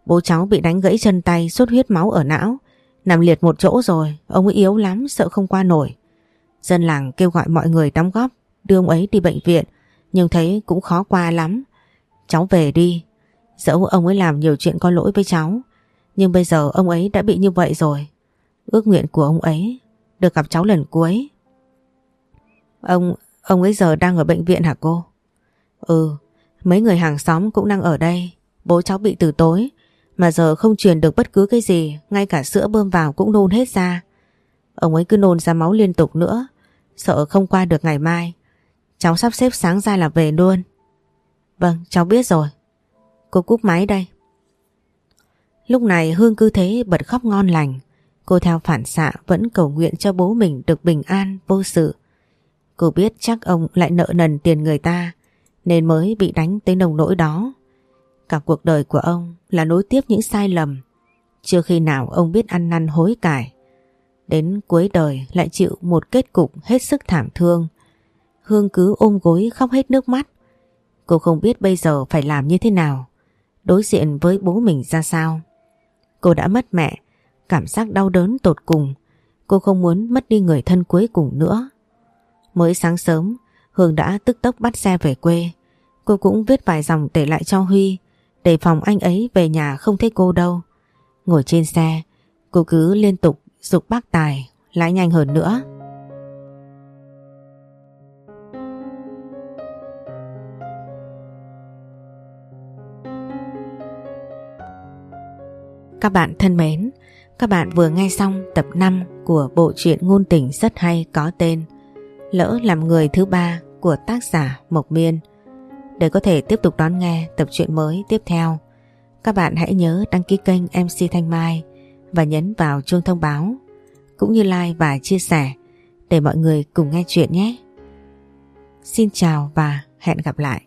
Bố cháu bị đánh gãy chân tay, sốt huyết máu ở não, nằm liệt một chỗ rồi, ông ấy yếu lắm, sợ không qua nổi. Dân làng kêu gọi mọi người đóng góp đưa ông ấy đi bệnh viện, nhưng thấy cũng khó qua lắm. Cháu về đi. Dẫu ông ấy làm nhiều chuyện có lỗi với cháu, nhưng bây giờ ông ấy đã bị như vậy rồi. Ước nguyện của ông ấy được gặp cháu lần cuối. Ông, ông ấy giờ đang ở bệnh viện hả cô? Ừ, mấy người hàng xóm cũng đang ở đây. Bố cháu bị từ tối, mà giờ không truyền được bất cứ cái gì, ngay cả sữa bơm vào cũng nôn hết ra. Ông ấy cứ nôn ra máu liên tục nữa, sợ không qua được ngày mai. Cháu sắp xếp sáng ra là về luôn. Vâng, cháu biết rồi. Cô cúp máy đây. Lúc này Hương cứ thế bật khóc ngon lành. Cô theo phản xạ vẫn cầu nguyện cho bố mình được bình an vô sự. Cô biết chắc ông lại nợ nần tiền người ta, nên mới bị đánh tới nồng nỗi đó. Cả cuộc đời của ông là nối tiếp những sai lầm, chưa khi nào ông biết ăn năn hối cải. Đến cuối đời lại chịu một kết cục hết sức thảm thương. Hương cứ ôm gối khóc hết nước mắt. Cô không biết bây giờ phải làm như thế nào, đối diện với bố mình ra sao. Cô đã mất mẹ, cảm giác đau đớn tột cùng. Cô không muốn mất đi người thân cuối cùng nữa. Mới sáng sớm, Hương đã tức tốc bắt xe về quê. Cô cũng viết vài dòng để lại cho Huy, để phòng anh ấy về nhà không thấy cô đâu. Ngồi trên xe, cô cứ liên tục giục bác Tài lái nhanh hơn nữa. Các bạn thân mến, các bạn vừa nghe xong tập năm của bộ truyện ngôn tình rất hay có tên Lỡ Làm Người Thứ Ba của tác giả Mộc Miên. Để có thể tiếp tục đón nghe tập truyện mới tiếp theo, các bạn hãy nhớ đăng ký kênh em xê Thanh Mai và nhấn vào chuông thông báo, cũng như like và chia sẻ để mọi người cùng nghe chuyện nhé. Xin chào và hẹn gặp lại.